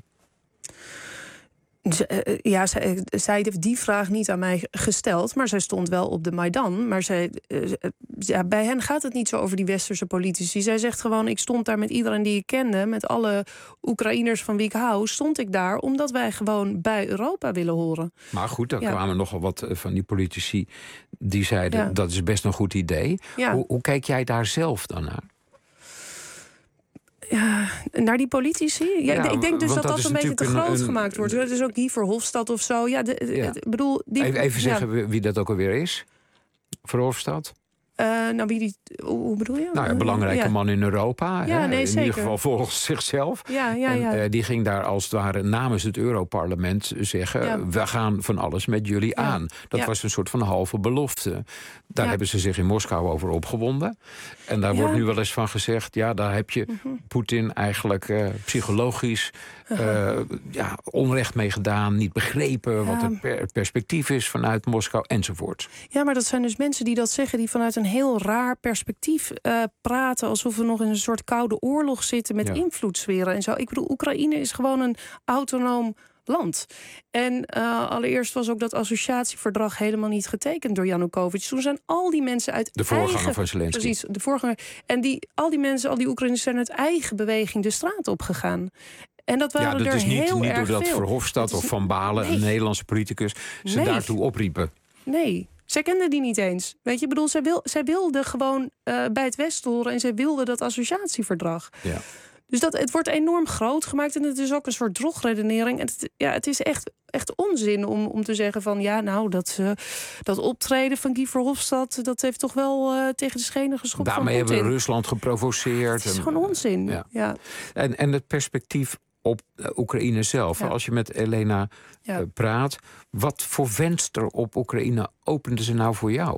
Ja, zij, zij heeft die vraag niet aan mij gesteld... maar zij stond wel op de Maidan. Maar zij, ja, bij hen gaat het niet zo over die westerse politici. Zij zegt gewoon, ik stond daar met iedereen die ik kende... met alle Oekraïners van wie ik hou... stond ik daar omdat wij gewoon bij Europa willen horen. Maar goed, daar ja. kwamen nogal wat van die politici... die zeiden, ja. dat is best een goed idee. Ja. Hoe, hoe kijk jij daar zelf dan naar? Ja, naar die politici? Ja, ja, ik denk dus dat dat, dat een beetje te groot een, gemaakt wordt. Het is ook Guy Verhofstadt of zo. Ja, de, ja. de, bedoel, die, even even ja. zeggen wie dat ook alweer is. Verhofstadt? Uh, nou, wie die, hoe bedoel je? Nou, een belangrijke ja. man in Europa. Ja, hè? Nee, in zeker. ieder geval volgens zichzelf. Ja, ja, ja. En uh, die ging daar als het ware namens het Europarlement zeggen... Ja. we gaan van alles met jullie ja. aan. Dat ja. was een soort van halve belofte. Daar ja. hebben ze zich in Moskou over opgewonden. En daar ja. wordt nu wel eens van gezegd... ja, daar heb je uh-huh. Poetin eigenlijk uh, psychologisch uh, ja, onrecht mee gedaan... niet begrepen ja. wat het per- perspectief is vanuit Moskou enzovoort. Ja, maar dat zijn dus mensen die dat zeggen... die vanuit een heel raar perspectief uh, praten... alsof we nog in een soort koude oorlog zitten... met ja. invloedssferen en zo. Ik bedoel, Oekraïne is gewoon een autonoom land. En uh, allereerst was ook dat associatieverdrag helemaal niet getekend door Yanukovych. Toen zijn al die mensen uit de voorganger eigen, van Zelensky. Precies, de voorganger. En die, al die mensen, al die Oekraïners zijn uit eigen beweging de straat op gegaan. En dat waren ja, dat er is niet, heel niet erg doordat veel. Verhofstadt of Van Balen, nee. een Nederlandse politicus, ze nee. daartoe opriepen. Nee. Zij kende die niet eens. Weet je, bedoel, zij, wil, zij wilde gewoon uh, bij het Westen horen... en zij wilde dat associatieverdrag. Ja. Dus dat, het wordt enorm groot gemaakt... en het is ook een soort drogredenering. En het, ja, het is echt, echt onzin om, om te zeggen van... ja, nou, dat, uh, dat optreden van Guy Verhofstadt... dat heeft toch wel uh, tegen de schenen geschopt van Daarmee Putin. hebben we Rusland geprovoceerd. Het is en, gewoon onzin, ja. ja. En, en het perspectief op Oekraïne zelf. Ja. Als je met Elena ja. uh, praat... wat voor venster op Oekraïne opende ze nou voor jou?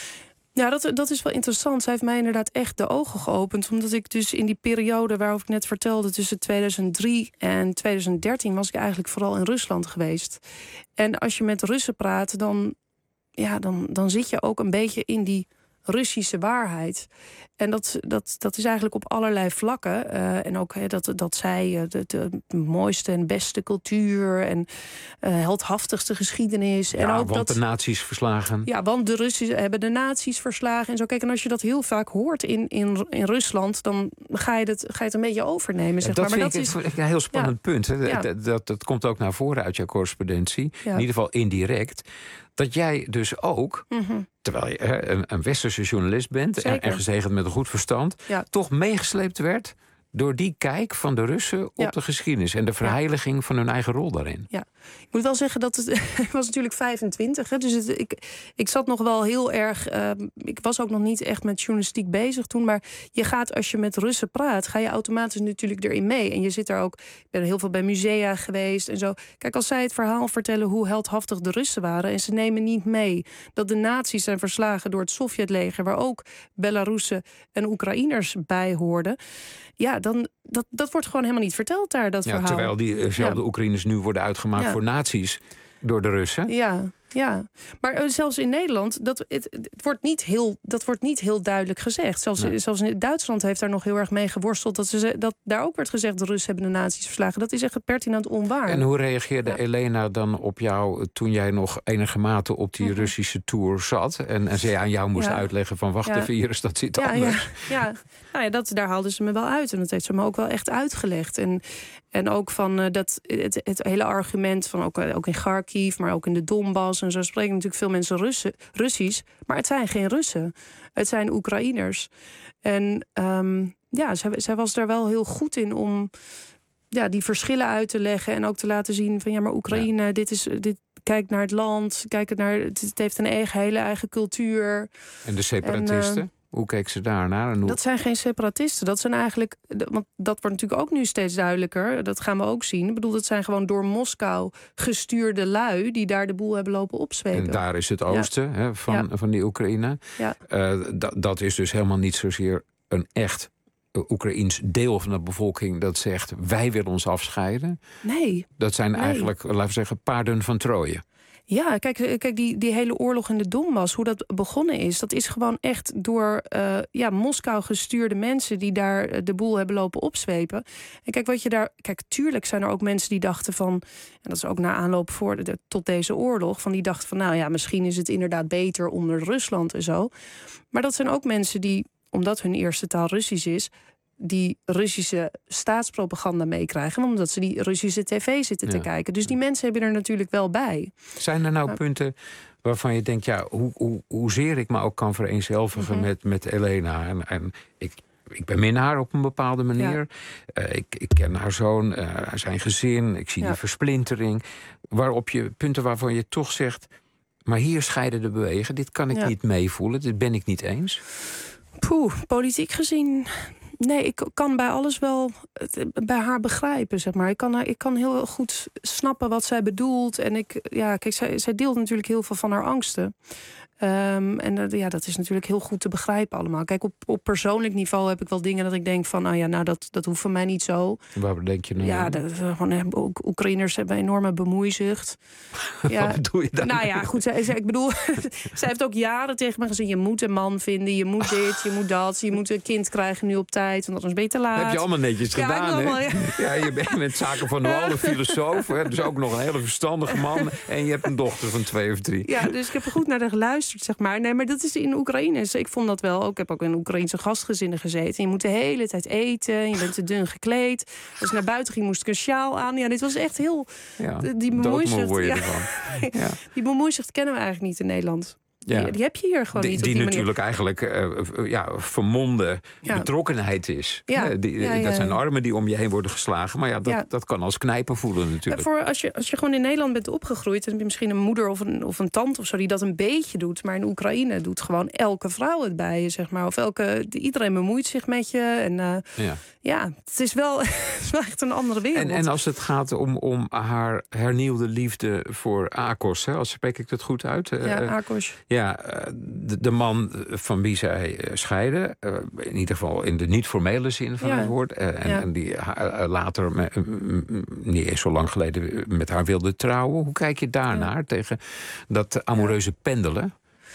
Ja, dat, dat is wel interessant. Zij heeft mij inderdaad echt de ogen geopend. Omdat ik dus in die periode waarover ik net vertelde... tussen tweeduizend drie en tweeduizend dertien... was ik eigenlijk vooral in Rusland geweest. En als je met Russen praat... dan, ja, dan, dan zit je ook een beetje in die Russische waarheid. En dat, dat, dat is eigenlijk op allerlei vlakken. Uh, en ook he, dat, dat zij uh, de, de mooiste en beste cultuur... en uh, heldhaftigste geschiedenis. Ja, en ook want dat, de nazi's verslagen. Ja, want de Russen hebben de nazi's verslagen. En zo. Kijk, en als je dat heel vaak hoort in, in, in Rusland... dan ga je, het, ga je het een beetje overnemen, zeg dat maar. maar vind dat ik is een heel spannend ja. punt. Hè? Ja. Dat, dat, dat komt ook naar voren uit jouw correspondentie. Ja. In ieder geval indirect. Dat jij dus ook, mm-hmm. terwijl je hè, een, een westerse journalist bent... en, en gezegend met een goed verstand... Ja. toch meegesleept werd door die kijk van de Russen op Ja. de geschiedenis en de verheiliging ja. van hun eigen rol daarin. Ja, ik moet wel zeggen dat het. Ik was natuurlijk vijfentwintig, hè, dus het, ik, ik zat nog wel heel erg. Uh, ik was ook nog niet echt met journalistiek bezig toen. Maar je gaat, als je met Russen praat, ga je automatisch natuurlijk erin mee. En je zit daar ook. Ik ben heel veel bij musea geweest en zo. Kijk, als zij het verhaal vertellen hoe heldhaftig de Russen waren, en ze nemen niet mee dat de nazi's zijn verslagen door het Sovjetleger, waar ook Belarussen en Oekraïners bij hoorden. Ja, dan dat, dat wordt gewoon helemaal niet verteld daar, dat ja, verhaal. Terwijl diezelfde ja. Oekraïners nu worden uitgemaakt ja. voor nazi's door de Russen. Ja, ja. Maar uh, zelfs in Nederland, dat, het, het wordt niet heel, dat wordt niet heel duidelijk gezegd. Zelfs, nee. zelfs in Duitsland heeft daar nog heel erg mee geworsteld. Dat, ze, dat daar ook werd gezegd, de Russen hebben de nazi's verslagen. Dat is echt pertinent onwaar. En hoe reageerde ja. Elena dan op jou toen jij nog enige mate op die mm-hmm. Russische tour zat? En, en ze aan jou moest ja. uitleggen van wacht ja. even, hier is dat zit ja, anders. Ja, ja. Nou ja, dat, daar haalden ze me wel uit. En dat heeft ze me ook wel echt uitgelegd. En, en ook van uh, dat, het, het hele argument van ook, ook in Kharkiv, maar ook in de Donbass. En zo spreken natuurlijk veel mensen Russen, Russisch. Maar het zijn geen Russen. Het zijn Oekraïners. En um, ja, zij, zij was daar wel heel goed in om ja, die verschillen uit te leggen. En ook te laten zien van ja, maar Oekraïne, ja. dit is. Dit, kijk naar het land, kijk naar, het heeft een eigen, hele eigen cultuur. En de separatisten? En, uh, hoe keek ze daarnaar? En hoe... Dat zijn geen separatisten. Dat zijn eigenlijk, want dat wordt natuurlijk ook nu steeds duidelijker. Dat gaan we ook zien. Ik bedoel, dat zijn gewoon door Moskou gestuurde lui die daar de boel hebben lopen opzwepen. En daar is het oosten ja. hè, van, ja. van die Oekraïne. Ja. Uh, dat, dat is dus helemaal niet zozeer een echt Oekraïens deel van de bevolking dat zegt wij willen ons afscheiden. Nee. Dat zijn nee. eigenlijk, laten we zeggen, paarden van Troje. Ja, kijk, kijk die, die hele oorlog in de Donbass, hoe dat begonnen is, dat is gewoon echt door uh, ja, Moskou gestuurde mensen die daar de boel hebben lopen opzwepen. En kijk, wat je daar. Kijk, tuurlijk zijn er ook mensen die dachten van, en dat is ook na aanloop voor de, tot deze oorlog, van die dachten van, nou ja, misschien is het inderdaad beter onder Rusland en zo. Maar dat zijn ook mensen die, omdat hun eerste taal Russisch is, die Russische staatspropaganda meekrijgen, omdat ze die Russische tv zitten te ja. kijken. Dus die mensen hebben er natuurlijk wel bij. Zijn er nou maar, punten waarvan je denkt, ja, hoe, hoe, hoezeer ik me ook kan vereenzelvigen mm-hmm. met, met Elena. En, en ik, ik bemin haar op een bepaalde manier. Ja. Uh, ik, ik ken haar zoon, uh, zijn gezin, ik zie ja. die versplintering. Waarop je punten waarvan je toch zegt, maar hier scheiden de bewegen. Dit kan ik ja. niet meevoelen, dit ben ik niet eens. Poeh, politiek gezien. Nee, ik kan bij alles wel bij haar begrijpen, zeg maar. Ik kan, ik kan heel goed snappen wat zij bedoelt. En ik, ja, kijk, zij, zij deelt natuurlijk heel veel van haar angsten. Um, en uh, ja, dat is natuurlijk heel goed te begrijpen allemaal. Kijk, op, op persoonlijk niveau heb ik wel dingen dat ik denk van, nou ja, nou dat, dat hoeft van mij niet zo. Waar denk je nou? Ja, dat, gewoon, ook Oekraïners hebben enorme bemoeizucht. Ja. Wat bedoel je dan? Nou ja, goed, zij, zij, ik bedoel, zij heeft ook jaren tegen me gezegd, je moet een man vinden, je moet dit, je moet dat, je moet een kind krijgen nu op tijd, want anders ben je te laat. Dat heb je allemaal netjes ja, gedaan, allemaal, hè? Ja. ja, je bent met zaken van de Wallen filosoof, hè? Dus ook nog een hele verstandige man en je hebt een dochter van twee of drie. Ja, dus ik heb er goed naar geluisterd, zeg maar. Nee, maar dat is in Oekraïne. Dus ik vond dat wel ook. Ik heb ook in Oekraïnse gastgezinnen gezeten. Je moet de hele tijd eten. Je bent te dun gekleed. Als ik naar buiten ging, moest ik een sjaal aan. Ja, dit was echt heel. Ja, die bemoeizucht. word je ja, ervan. Ja. Die bemoeizucht kennen we eigenlijk niet in Nederland. Ja. Die, die heb je hier gewoon die, niet. Die, op die natuurlijk manier. eigenlijk uh, ja, vermomde ja. betrokkenheid is. Ja. Uh, die, ja, ja, dat zijn ja. armen die om je heen worden geslagen. Maar ja, dat, ja. dat kan als knijpen voelen natuurlijk. Ja, voor als, je, als je gewoon in Nederland bent opgegroeid, dan heb je misschien een moeder of een, of een tante of zo die dat een beetje doet. Maar in Oekraïne doet gewoon elke vrouw het bij je, zeg maar. Of elke, iedereen bemoeit zich met je. En uh, ja. ja, het is wel, het is wel echt een andere wereld. En, en als het gaat om, om haar hernieuwde liefde voor Akos, hè, als spreek ik dat goed uit? Ja, uh, Akos. Ja, de, de man van wie zij scheiden, uh, in ieder geval in de niet-formele zin van ja. het woord, uh, en, ja. en die uh, later, me, uh, niet eens zo lang geleden, met haar wilde trouwen. Hoe kijk je daarnaar, ja. tegen dat amoureuze ja. pendelen?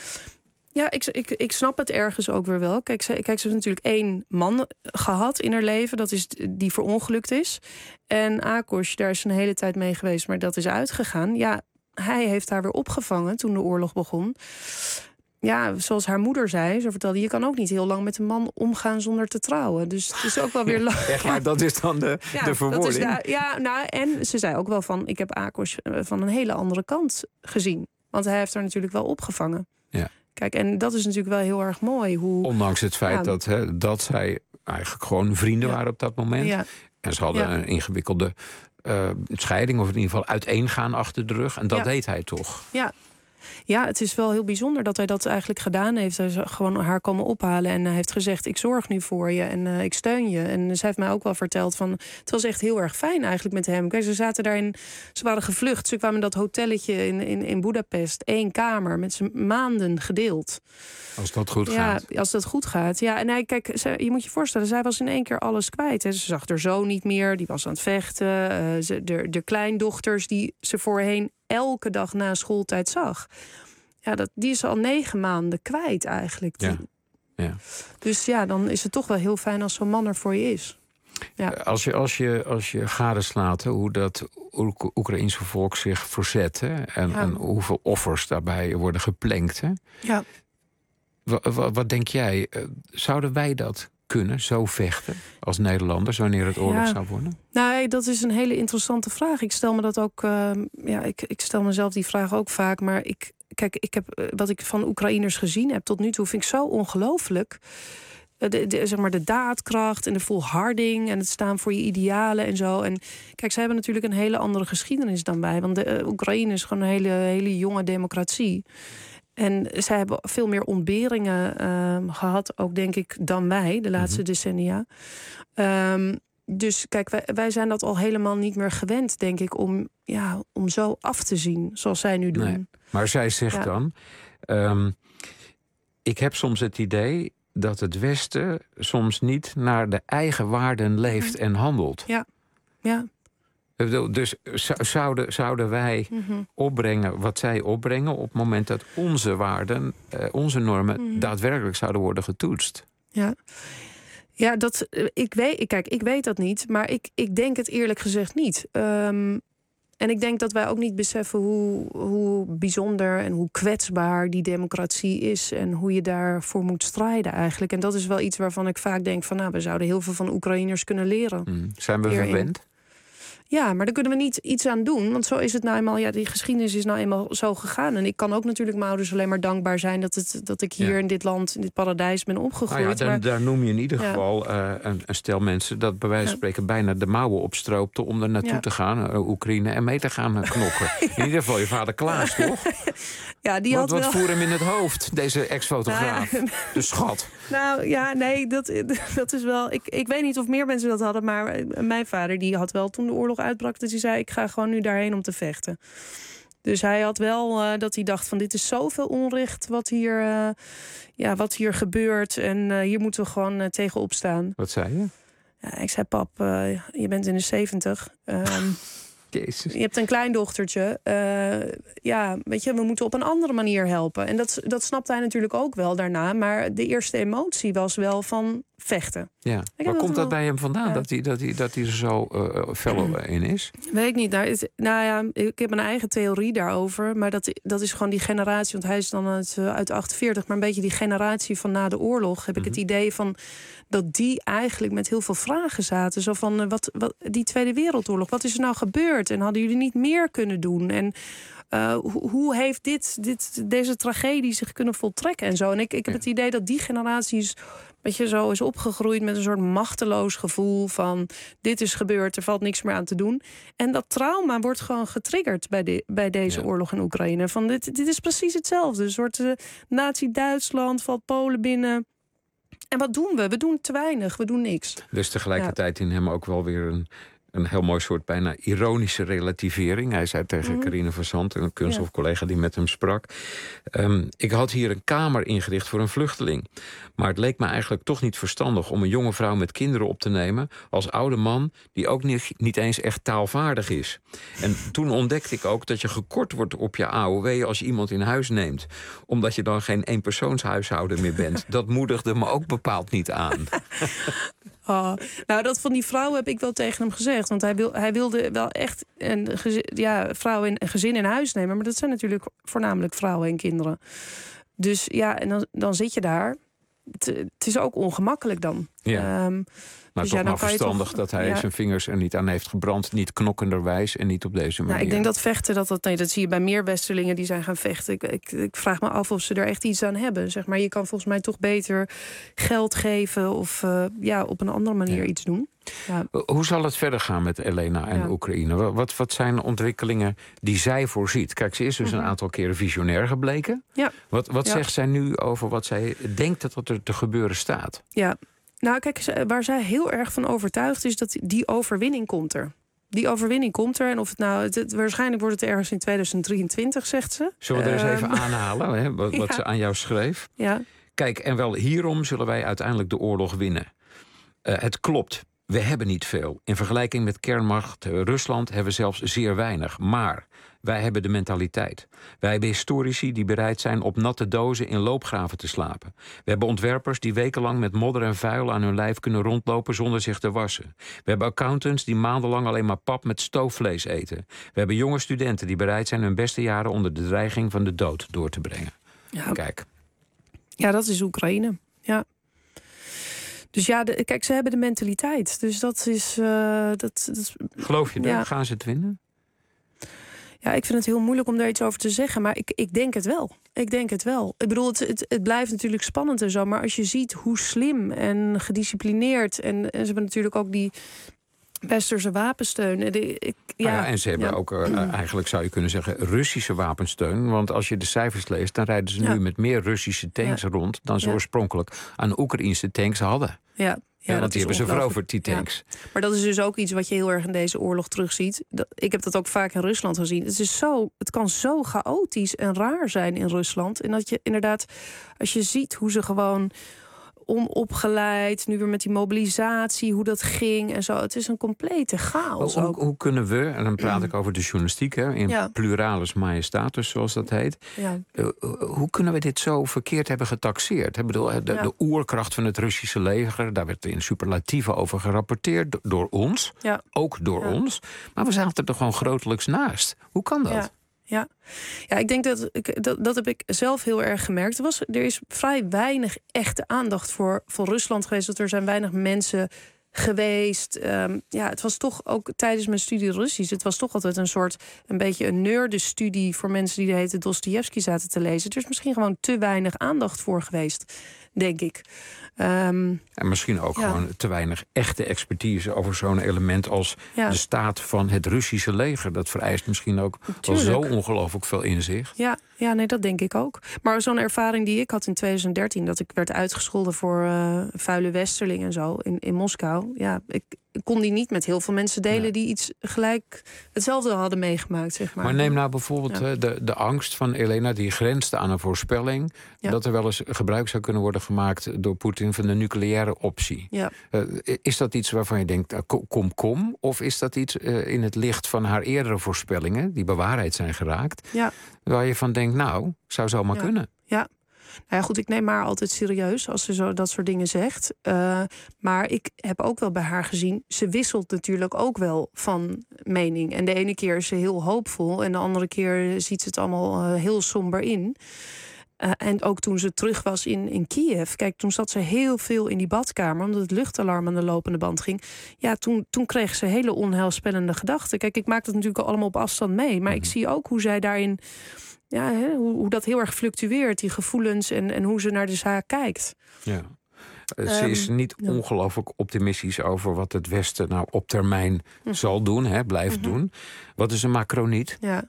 Ja, ik, ik, ik snap het ergens ook weer wel. Kijk, ze, kijk, ze heeft natuurlijk één man gehad in haar leven. Dat is die verongelukt is. En Akos, daar is ze een hele tijd mee geweest, maar dat is uitgegaan. Ja, hij heeft haar weer opgevangen toen de oorlog begon. Ja, zoals haar moeder zei, ze vertelde, je kan ook niet heel lang met een man omgaan zonder te trouwen. Dus het is ook wel weer lang. Echt, maar dat is dan de, ja, de verwoording. Dat is de, ja, nou, en ze zei ook wel van, ik heb Akos van een hele andere kant gezien. Want hij heeft haar natuurlijk wel opgevangen. Ja. Kijk, en dat is natuurlijk wel heel erg mooi. Hoe, Ondanks het feit ja, dat, hè, dat zij eigenlijk gewoon vrienden ja. waren op dat moment. Ja. En ze hadden ja. een ingewikkelde uh, scheiding, of in ieder geval uiteengaan achter de rug. En dat ja. deed hij toch. Ja. Ja, het is wel heel bijzonder dat hij dat eigenlijk gedaan heeft. Hij is gewoon haar komen ophalen en hij heeft gezegd... ik zorg nu voor je en uh, ik steun je. En ze heeft mij ook wel verteld van... het was echt heel erg fijn eigenlijk met hem. Kijk, ze zaten daarin, ze waren gevlucht. Ze kwamen in dat hotelletje in, in, in Budapest. Eén kamer, met z'n maanden gedeeld. Als dat goed ja, gaat. Ja, als dat goed gaat. Ja, en hij, kijk, ze, je moet je voorstellen... zij was in één keer alles kwijt. Hè. Ze zag haar zoon niet meer, die was aan het vechten. Uh, ze, de, de kleindochters die ze voorheen... elke dag na schooltijd zag. Ja, dat, die is al negen maanden kwijt eigenlijk. Ja. Ja. Dus ja, dan is het toch wel heel fijn als zo'n man er voor je is. Ja. Als je, als je, als je gadeslaat hoe dat Oek- Oekraïense volk zich verzet... Hè, en, ja. en hoeveel offers daarbij worden geplenkt... Hè, ja. wat, wat, wat denk jij? Zouden wij dat kunnen, zo vechten als Nederlanders... wanneer het oorlog ja. zou worden? Nou, dat is een hele interessante vraag. Ik stel me dat ook... Uh, ja, ik, ik stel mezelf die vraag ook vaak, maar ik... Kijk, ik heb, wat ik van Oekraïners gezien heb tot nu toe... vind ik zo ongelooflijk. De, de, zeg maar de daadkracht en de volharding... en het staan voor je idealen en zo. En kijk, zij hebben natuurlijk een hele andere geschiedenis dan wij. Want de, uh, Oekraïne is gewoon een hele, hele jonge democratie. En zij hebben veel meer ontberingen uh, gehad, ook denk ik, dan wij... de laatste mm-hmm. decennia. Um, Dus kijk, wij, wij zijn dat al helemaal niet meer gewend, denk ik... om, ja, om zo af te zien, zoals zij nu doen. Nee, maar zij zegt ja. dan... Um, ik heb soms het idee dat het Westen soms niet naar de eigen waarden leeft en handelt. Ja, ja. Dus zouden, zouden wij mm-hmm. opbrengen wat zij opbrengen... op het moment dat onze waarden, uh, onze normen... Mm-hmm. daadwerkelijk zouden worden getoetst? Ja. Ja, dat, ik weet, kijk, ik weet dat niet, maar ik, ik denk het eerlijk gezegd niet. Um, en ik denk dat wij ook niet beseffen hoe, hoe bijzonder en hoe kwetsbaar die democratie is... en hoe je daarvoor moet strijden eigenlijk. En dat is wel iets waarvan ik vaak denk van... nou, we zouden heel veel van Oekraïners kunnen leren. Mm. Zijn we hierin. verwend? Ja, maar daar kunnen we niet iets aan doen. Want zo is het nou eenmaal, ja, die geschiedenis is nou eenmaal zo gegaan. En ik kan ook natuurlijk mijn ouders alleen maar dankbaar zijn... dat, het, dat ik hier ja. in dit land, in dit paradijs ben opgegroeid. Nou ja, dan, maar, daar noem je in ieder ja. geval uh, een, een stel mensen... dat bij wijze van spreken bijna de mouwen opstroopte... om er naartoe ja. te gaan, uh, Oekraïne, en mee te gaan knokken. ja. In ieder geval je vader Klaas, toch? Ja, die wat had wat wel... voer hem in het hoofd, deze ex-fotograaf? Nou, de schat. Nou ja, nee, dat, dat is wel... Ik, ik weet niet of meer mensen dat hadden... maar mijn vader die had wel toen de oorlog uitbrak... dat hij zei, ik ga gewoon nu daarheen om te vechten. Dus hij had wel uh, dat hij dacht van... dit is zoveel onrecht wat hier, uh, ja, wat hier gebeurt... en uh, hier moeten we gewoon uh, tegen opstaan. Wat zei je? Ja, ik zei, pap, uh, je bent in de zeventig... Um, Jezus. Je hebt een kleindochtertje. Uh, ja, weet je, we moeten op een andere manier helpen. En dat, dat snapte hij natuurlijk ook wel daarna. Maar de eerste emotie was wel van vechten. Ja. Waar komt dat wel... bij hem vandaan? Ja. Dat hij dat hij, dat hij er zo uh, fel in is? Weet ik niet. Nou, het, nou ja, ik heb mijn eigen theorie daarover. Maar dat, dat is gewoon die generatie. Want hij is dan uit, uh, uit achtenveertig. Maar een beetje die generatie van na de oorlog. Heb mm-hmm. ik het idee van... dat die eigenlijk met heel veel vragen zaten. Zo van, uh, wat, wat, die Tweede Wereldoorlog, wat is er nou gebeurd? En hadden jullie niet meer kunnen doen? En uh, hoe, hoe heeft dit, dit, deze tragedie zich kunnen voltrekken? En zo. En ik, ik heb ja. het idee dat die generaties... weet je, zo is opgegroeid met een soort machteloos gevoel van... dit is gebeurd, er valt niks meer aan te doen. En dat trauma wordt gewoon getriggerd bij, de, bij deze ja. oorlog in Oekraïne. Van dit, dit is precies hetzelfde. Een soort uh, Nazi-Duitsland, valt Polen binnen... En wat doen we? We doen te weinig, we doen niks. Dus tegelijkertijd ja. in hem ook wel weer een, een heel mooi soort bijna ironische relativering. Hij zei tegen mm. Carine van Zandt, een kunststofcollega die met hem sprak... Um, ik had hier een kamer ingericht voor een vluchteling. Maar het leek me eigenlijk toch niet verstandig om een jonge vrouw met kinderen op te nemen... als oude man die ook niet, niet eens echt taalvaardig is. En toen ontdekte ik ook dat je gekort wordt op je A O W als je iemand in huis neemt. Omdat je dan geen eenpersoonshuishouden meer bent. Dat moedigde me ook bepaald niet aan. Oh, nou, dat van die vrouw heb ik wel tegen hem gezegd. Want hij, wil, hij wilde wel echt een gezin, ja, vrouw in, een gezin in huis nemen. Maar dat zijn natuurlijk voornamelijk vrouwen en kinderen. Dus ja, en dan, dan zit je daar. het, het is ook ongemakkelijk dan. Ja. Um, Maar dus toch ja, dan maar kan je verstandig toch, dat hij ja. zijn vingers er niet aan heeft gebrand. Niet knokkenderwijs en niet op deze manier. Nou, ik denk dat vechten, dat, dat, nee, dat zie je bij meer westerlingen die zijn gaan vechten. Ik, ik, ik vraag me af of ze er echt iets aan hebben. Zeg maar, je kan volgens mij toch beter geld geven of uh, ja, op een andere manier ja. iets doen. Ja. Hoe zal het verder gaan met Elena en ja. Oekraïne? Wat, wat zijn ontwikkelingen die zij voorziet? Kijk, ze is dus mm-hmm. een aantal keren visionair gebleken. Ja. Wat, wat ja. zegt zij nu over wat zij denkt dat er te gebeuren staat? Ja. Nou, kijk, waar zij heel erg van overtuigd is dat die overwinning komt er. Die overwinning komt er. En of het nou, het, het, waarschijnlijk wordt het ergens in tweeduizend drieëntwintig, zegt ze. Zullen we er eens um, even aanhalen, hè, wat, wat ja. ze aan jou schreef? Ja. Kijk, en wel hierom zullen wij uiteindelijk de oorlog winnen. Uh, het klopt, we hebben niet veel. In vergelijking met kernmacht uh, Rusland hebben we zelfs zeer weinig. Maar wij hebben de mentaliteit. Wij hebben historici die bereid zijn op natte dozen in loopgraven te slapen. We hebben ontwerpers die wekenlang met modder en vuil aan hun lijf kunnen rondlopen zonder zich te wassen. We hebben accountants die maandenlang alleen maar pap met stoofvlees eten. We hebben jonge studenten die bereid zijn hun beste jaren onder de dreiging van de dood door te brengen. Ja. Kijk. Ja, dat is Oekraïne. Ja. Dus ja, de, kijk, ze hebben de mentaliteit. Dus dat is... Uh, dat, dat is Geloof je dat? Ja. Gaan ze het winnen? Ja, ik vind het heel moeilijk om daar iets over te zeggen. Maar ik, ik denk het wel. Ik denk het wel. Ik bedoel, het, het, het blijft natuurlijk spannend en zo. Maar als je ziet hoe slim en gedisciplineerd... en, en ze hebben natuurlijk ook die westerse wapensteun. En, de, ik, ja, ah ja, en ze hebben ja. ook, uh, eigenlijk zou je kunnen zeggen... Russische wapensteun. Want als je de cijfers leest... dan rijden ze ja. nu met meer Russische tanks ja. rond... dan ze ja. oorspronkelijk aan Oekraïnse tanks hadden. Ja. Ja, ja, want die hebben ze veroverd, die tanks. Ja. Maar dat is dus ook iets wat je heel erg in deze oorlog terugziet. Dat, ik heb dat ook vaak in Rusland gezien. Het, is zo, het kan zo chaotisch en raar zijn in Rusland. En dat je inderdaad, als je ziet hoe ze gewoon onopgeleid, nu weer met die mobilisatie, hoe dat ging en zo. Het is een complete chaos. Hoe, hoe kunnen we, en dan praat ik over de journalistiek, hè, in ja. pluralis majestatis, zoals dat heet. Ja. Uh, hoe kunnen we dit zo verkeerd hebben getaxeerd? Ik bedoel, de, ja. de oerkracht van het Russische leger, daar werd in superlatieven over gerapporteerd door ons, ja. ook door ja. ons. Maar we zaten er gewoon grotelijks naast. Hoe kan dat? Ja. Ja. ja, ik denk dat, ik, dat dat heb ik zelf heel erg gemerkt. Er, was, er is vrij weinig echte aandacht voor, voor Rusland geweest. Dat er zijn weinig mensen geweest. Um, ja, het was toch ook tijdens mijn studie Russisch. Het was toch altijd een soort, een beetje een nerdenstudie voor mensen die de hele Dostojevski zaten te lezen. Er is misschien gewoon te weinig aandacht voor geweest, denk ik. Um, en misschien ook ja. gewoon te weinig echte expertise over zo'n element als ja. de staat van het Russische leger. Dat vereist misschien ook wel zo ongelooflijk veel inzicht. Ja, ja, nee, dat denk ik ook. Maar zo'n ervaring die ik had in tweeduizend dertien, dat ik werd uitgescholden voor uh, vuile westerling en zo in, in Moskou. Ja, ik kon die niet met heel veel mensen delen ja. die iets gelijk hetzelfde hadden meegemaakt, zeg maar. Maar neem nou bijvoorbeeld ja. de, de angst van Elena, die grenste aan een voorspelling, ja. dat er wel eens gebruik zou kunnen worden gemaakt door Poetin van de nucleaire optie. Ja. Uh, is dat iets waarvan je denkt, uh, kom, kom? Of is dat iets uh, in het licht van haar eerdere voorspellingen, die bewaarheid zijn geraakt, ja. waar je van denkt, nou, zou zomaar ja. kunnen? Ja. Nou ja, goed, ik neem haar altijd serieus als ze zo dat soort dingen zegt. Uh, maar ik heb ook wel bij haar gezien, ze wisselt natuurlijk ook wel van mening. En de ene keer is ze heel hoopvol en de andere keer ziet ze het allemaal uh, heel somber in. Uh, en ook toen ze terug was in, in Kiev, kijk, toen zat ze heel veel in die badkamer, omdat het luchtalarm aan de lopende band ging. Ja, toen, toen kreeg ze hele onheilspellende gedachten. Kijk, ik maak dat natuurlijk allemaal op afstand mee, maar ik zie ook hoe zij daarin, ja, hè, hoe, hoe dat heel erg fluctueert, die gevoelens en, en hoe ze naar de zaak kijkt. Ja. Ze is niet um, ongelooflijk optimistisch over wat het Westen nou op termijn hm. zal doen, hè, blijft uh-huh. doen. Wat is een macroniet? Ja.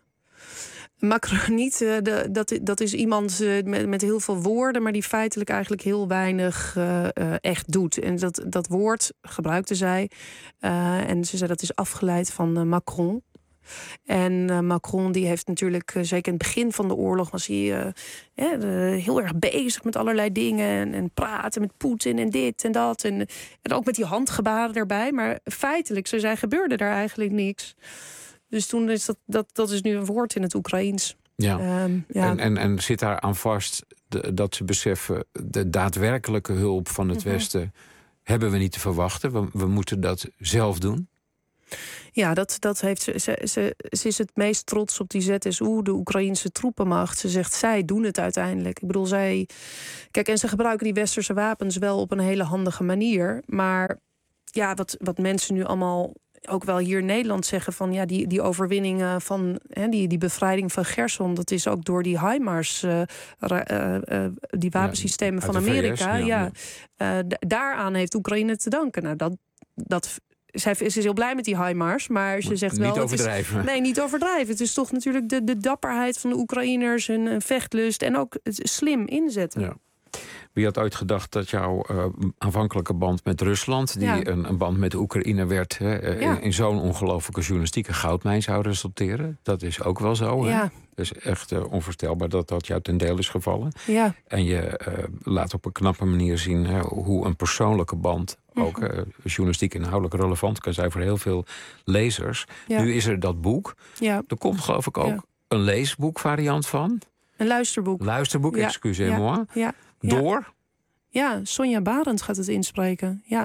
Macroniet, uh, de, dat, dat is iemand uh, met, met heel veel woorden, maar die feitelijk eigenlijk heel weinig uh, uh, echt doet. En dat, dat woord gebruikte zij. Uh, en ze zei dat is afgeleid van uh, Macron. En uh, Macron die heeft natuurlijk, uh, zeker in het begin van de oorlog, was hij uh, ja, uh, heel erg bezig met allerlei dingen. En, en praten met Poetin en dit en dat. En, en ook met die handgebaren erbij. Maar feitelijk, zo zei, gebeurde daar eigenlijk niks. Dus toen is dat, dat, dat is nu een woord in het Oekraïens. Ja. Um, ja. En, en, en zit daar aan vast de, dat ze beseffen, de daadwerkelijke hulp van het uh-huh. Westen hebben we niet te verwachten. We, we moeten dat zelf doen. Ja, dat, dat heeft ze, ze, ze. Ze is het meest trots op die Z S U, de Oekraïnse troepenmacht. Ze zegt, zij doen het uiteindelijk. Ik bedoel, zij... Kijk, en ze gebruiken die westerse wapens wel op een hele handige manier. Maar ja, wat, wat mensen nu allemaal... ook wel hier in Nederland zeggen van ja, die, die overwinning van hè, die, die bevrijding van Gerson, dat is ook door die HIMARS, uh, uh, uh, die wapensystemen ja, van Amerika. V S, ja, ja. Uh, d- daaraan heeft Oekraïne te danken. Nou, dat, dat, zij is heel blij met die HIMARS, maar ze zegt wel... Niet overdrijven. Het is, nee, niet overdrijven. Het is toch natuurlijk de, de dapperheid van de Oekraïners, hun, hun vechtlust en ook het slim inzetten. Ja. Wie had ooit gedacht dat jouw uh, aanvankelijke band met Rusland... die ja. een, een band met de Oekraïne werd... Hè, ja. in, in zo'n ongelofelijke journalistieke goudmijn zou resulteren? Dat is ook wel zo. Ja. Hè? Het is echt uh, onvoorstelbaar dat dat jou ten deel is gevallen. Ja. En je uh, laat op een knappe manier zien... Hè, hoe een persoonlijke band... ook uh, journalistiek inhoudelijk relevant kan zijn... voor heel veel lezers. Ja. Nu is er dat boek. Ja. Er komt geloof ik ook ja. een leesboekvariant van. Een luisterboek. Luisterboek, ja. excusez-moi. Ja. Ja. Door? Ja, Sonja Barend gaat het inspreken. Ja,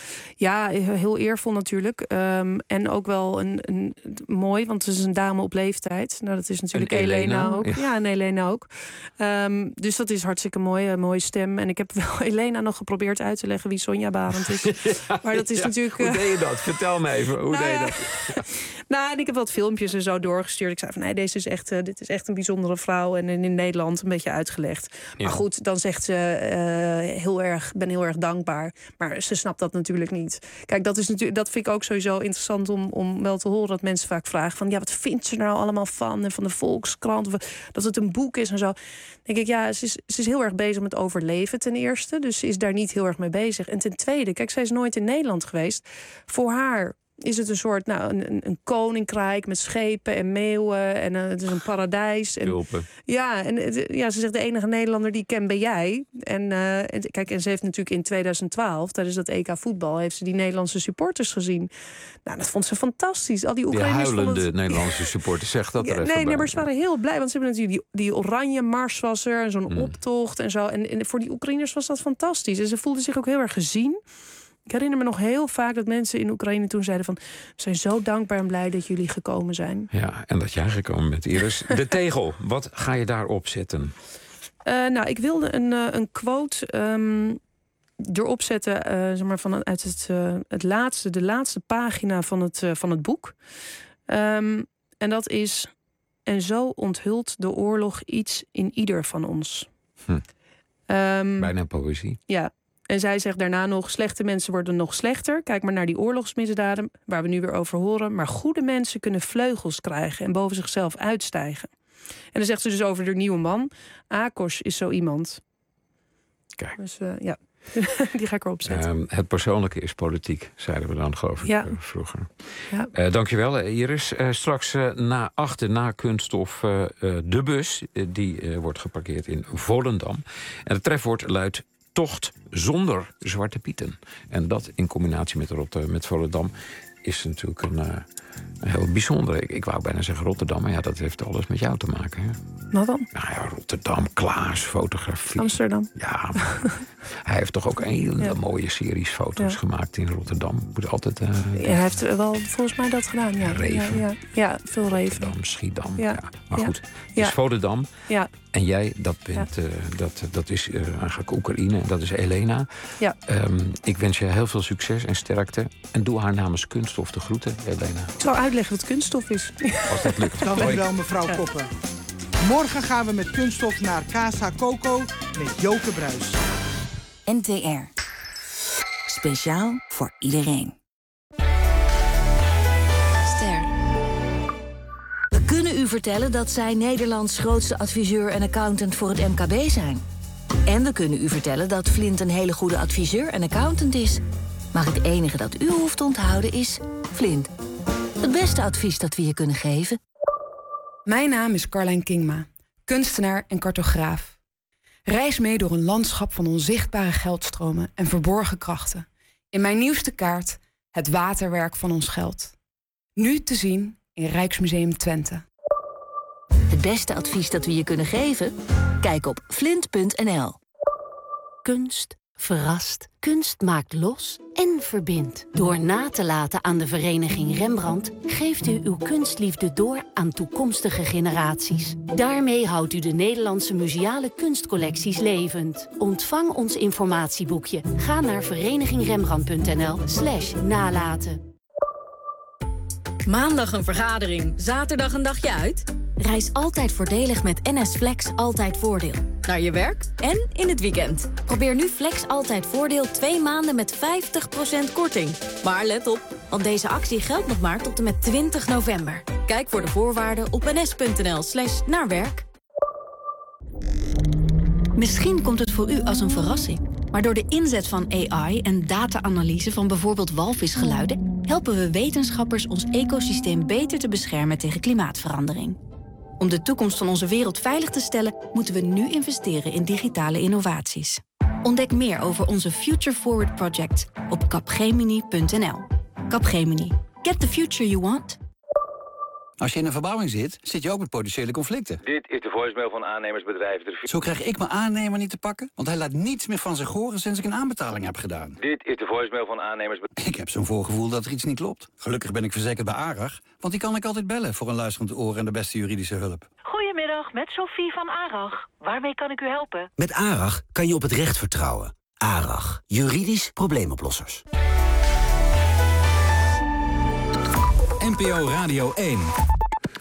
ja heel eervol natuurlijk. Um, en ook wel een, een, mooi, want het is een dame op leeftijd. Nou, dat is natuurlijk Elena, Elena ook. Ja. ja, en Elena ook. Um, dus dat is hartstikke mooi, een mooie stem. En ik heb wel Elena nog geprobeerd uit te leggen wie Sonja Barend is. ja, maar dat is ja. natuurlijk... Hoe deed je dat? Vertel me even, hoe nou, deed je ja. dat? Nou, en ik heb wat filmpjes en zo doorgestuurd. Ik zei van, nee, deze is echt, uh, dit is echt een bijzondere vrouw. En in Nederland een beetje uitgelegd. Ja. Maar goed, dan zegt ze uh, heel erg, ben heel erg dankbaar. Maar ze snapt dat natuurlijk niet. Kijk, dat, is natuurlijk, dat vind ik ook sowieso interessant om, om wel te horen. Dat mensen vaak vragen van, ja, wat vindt ze er nou allemaal van? En van de Volkskrant, of dat het een boek is en zo. Dan denk ik, ja, ze is, ze is heel erg bezig met overleven ten eerste. Dus ze is daar niet heel erg mee bezig. En ten tweede, kijk, zij is nooit in Nederland geweest. Voor haar... is het een soort, nou, een, een koninkrijk met schepen en meeuwen en uh, het is een paradijs. En, Tulpen. Ja, en ja, ze zegt de enige Nederlander die ik ken ben jij. En, uh, en kijk, en ze heeft natuurlijk in twintig twaalf tijdens dat E K voetbal heeft ze die Nederlandse supporters gezien. Nou, dat vond ze fantastisch. Al die Oekraïners die huilende het... Nederlandse supporters, zeg dat er ja, even nee, bij. nee, maar ze waren heel blij, want ze hebben natuurlijk die, die oranje mars was er en zo'n mm. optocht en zo. En, en voor die Oekraïners was dat fantastisch. En ze voelden zich ook heel erg gezien. Ik herinner me nog heel vaak dat mensen in Oekraïne toen zeiden van... we zijn zo dankbaar en blij dat jullie gekomen zijn. Ja, en dat jij gekomen bent, Iris. De tegel, wat ga je daarop zetten? Uh, nou, ik wilde een, uh, een quote um, erop zetten... Uh, zeg maar vanuit het, uh, het laatste, de laatste pagina van het, uh, van het boek. Um, en dat is... En zo onthult de oorlog iets in ieder van ons. Hm. Um, Bijna poëzie. Ja. En zij zegt daarna nog, slechte mensen worden nog slechter. Kijk maar naar die oorlogsmisdaden, waar we nu weer over horen. Maar goede mensen kunnen vleugels krijgen en boven zichzelf uitstijgen. En dan zegt ze dus over de nieuwe man. Akos is zo iemand. Kijk. Dus uh, ja, die ga ik erop zetten. Uh, het persoonlijke is politiek, zeiden we dan geloof ik ja. uh, vroeger. Ja. Uh, dankjewel Iris. Uh, straks uh, na achter na kunststof uh, uh, de bus. Uh, die uh, wordt geparkeerd in Volendam. En het trefwoord luidt... tocht zonder Zwarte Pieten. En dat in combinatie met, Rot- met Volendam is natuurlijk een, uh, een heel bijzondere... Ik, ik wou bijna zeggen Rotterdam, maar ja, dat heeft alles met jou te maken. Hè? Wat dan? Nou ja, Rotterdam, Klaas, fotografie. Amsterdam. Ja, hij heeft toch ook hele ja. mooie series foto's ja. gemaakt in Rotterdam. Moet altijd... Uh, ja, hij heeft wel volgens mij dat gedaan, ja. Reven. Ja, ja. ja veel Reven. Rotterdam, Schiedam, ja. ja. Maar ja. goed, het ja. is Volendam. Ja. En jij, dat, bent, ja. uh, dat, dat is uh, eigenlijk Oekraïne, dat is Elena. Ja. Um, ik wens je heel veel succes en sterkte. En doe haar namens Kunststof de groeten, Elena. Ik zal uitleggen wat kunststof is. Als dat lukt. Dank u wel, mevrouw ja. Koppen. Morgen gaan we met Kunststof naar Casa Coco met Joke Bruis. N T R. Speciaal voor iedereen. Ster. We kunnen u vertellen dat zij Nederlands grootste adviseur en accountant voor het M K B zijn. En we kunnen u vertellen dat Flint een hele goede adviseur en accountant is. Maar het enige dat u hoeft te onthouden is Flint. Het beste advies dat we je kunnen geven. Mijn naam is Carlijn Kingma, kunstenaar en cartograaf. Reis mee door een landschap van onzichtbare geldstromen en verborgen krachten. In mijn nieuwste kaart, het waterwerk van ons geld. Nu te zien in Rijksmuseum Twente. Het beste advies dat we je kunnen geven? Kijk op flint punt n l. Kunst verrast. Kunst maakt los en verbindt. Door na te laten aan de vereniging Rembrandt geeft u uw kunstliefde door aan toekomstige generaties. Daarmee houdt u de Nederlandse museale kunstcollecties levend. Ontvang ons informatieboekje. Ga naar verenigingrembrandt.nl slash nalaten. Maandag een vergadering, zaterdag een dagje uit? Reis altijd voordelig met N S Flex Altijd Voordeel. Naar je werk en in het weekend. Probeer nu Flex Altijd Voordeel twee maanden met vijftig procent korting. Maar let op, want deze actie geldt nog maar tot en met twintig november. Kijk voor de voorwaarden op ns.nl slash naar werk. Misschien komt het voor u als een verrassing. Maar door de inzet van A I en data-analyse van bijvoorbeeld walvisgeluiden helpen we wetenschappers ons ecosysteem beter te beschermen tegen klimaatverandering. Om de toekomst van onze wereld veilig te stellen, moeten we nu investeren in digitale innovaties. Ontdek meer over onze Future Forward Project op capgemini punt n l. Capgemini. Get the future you want. Als je in een verbouwing zit, zit je ook met potentiële conflicten. Dit is de voicemail van aannemersbedrijf. Zo krijg ik mijn aannemer niet te pakken, want hij laat niets meer van zich horen sinds ik een aanbetaling heb gedaan. Dit is de voicemail van aannemersbedrijf. Ik heb zo'n voorgevoel dat er iets niet klopt. Gelukkig ben ik verzekerd bij ARAG, want die kan ik altijd bellen voor een luisterend oor en de beste juridische hulp. Goedemiddag, met Sophie van ARAG. Waarmee kan ik u helpen? Met ARAG kan je op het recht vertrouwen. ARAG, juridisch probleemoplossers. N P O Radio één.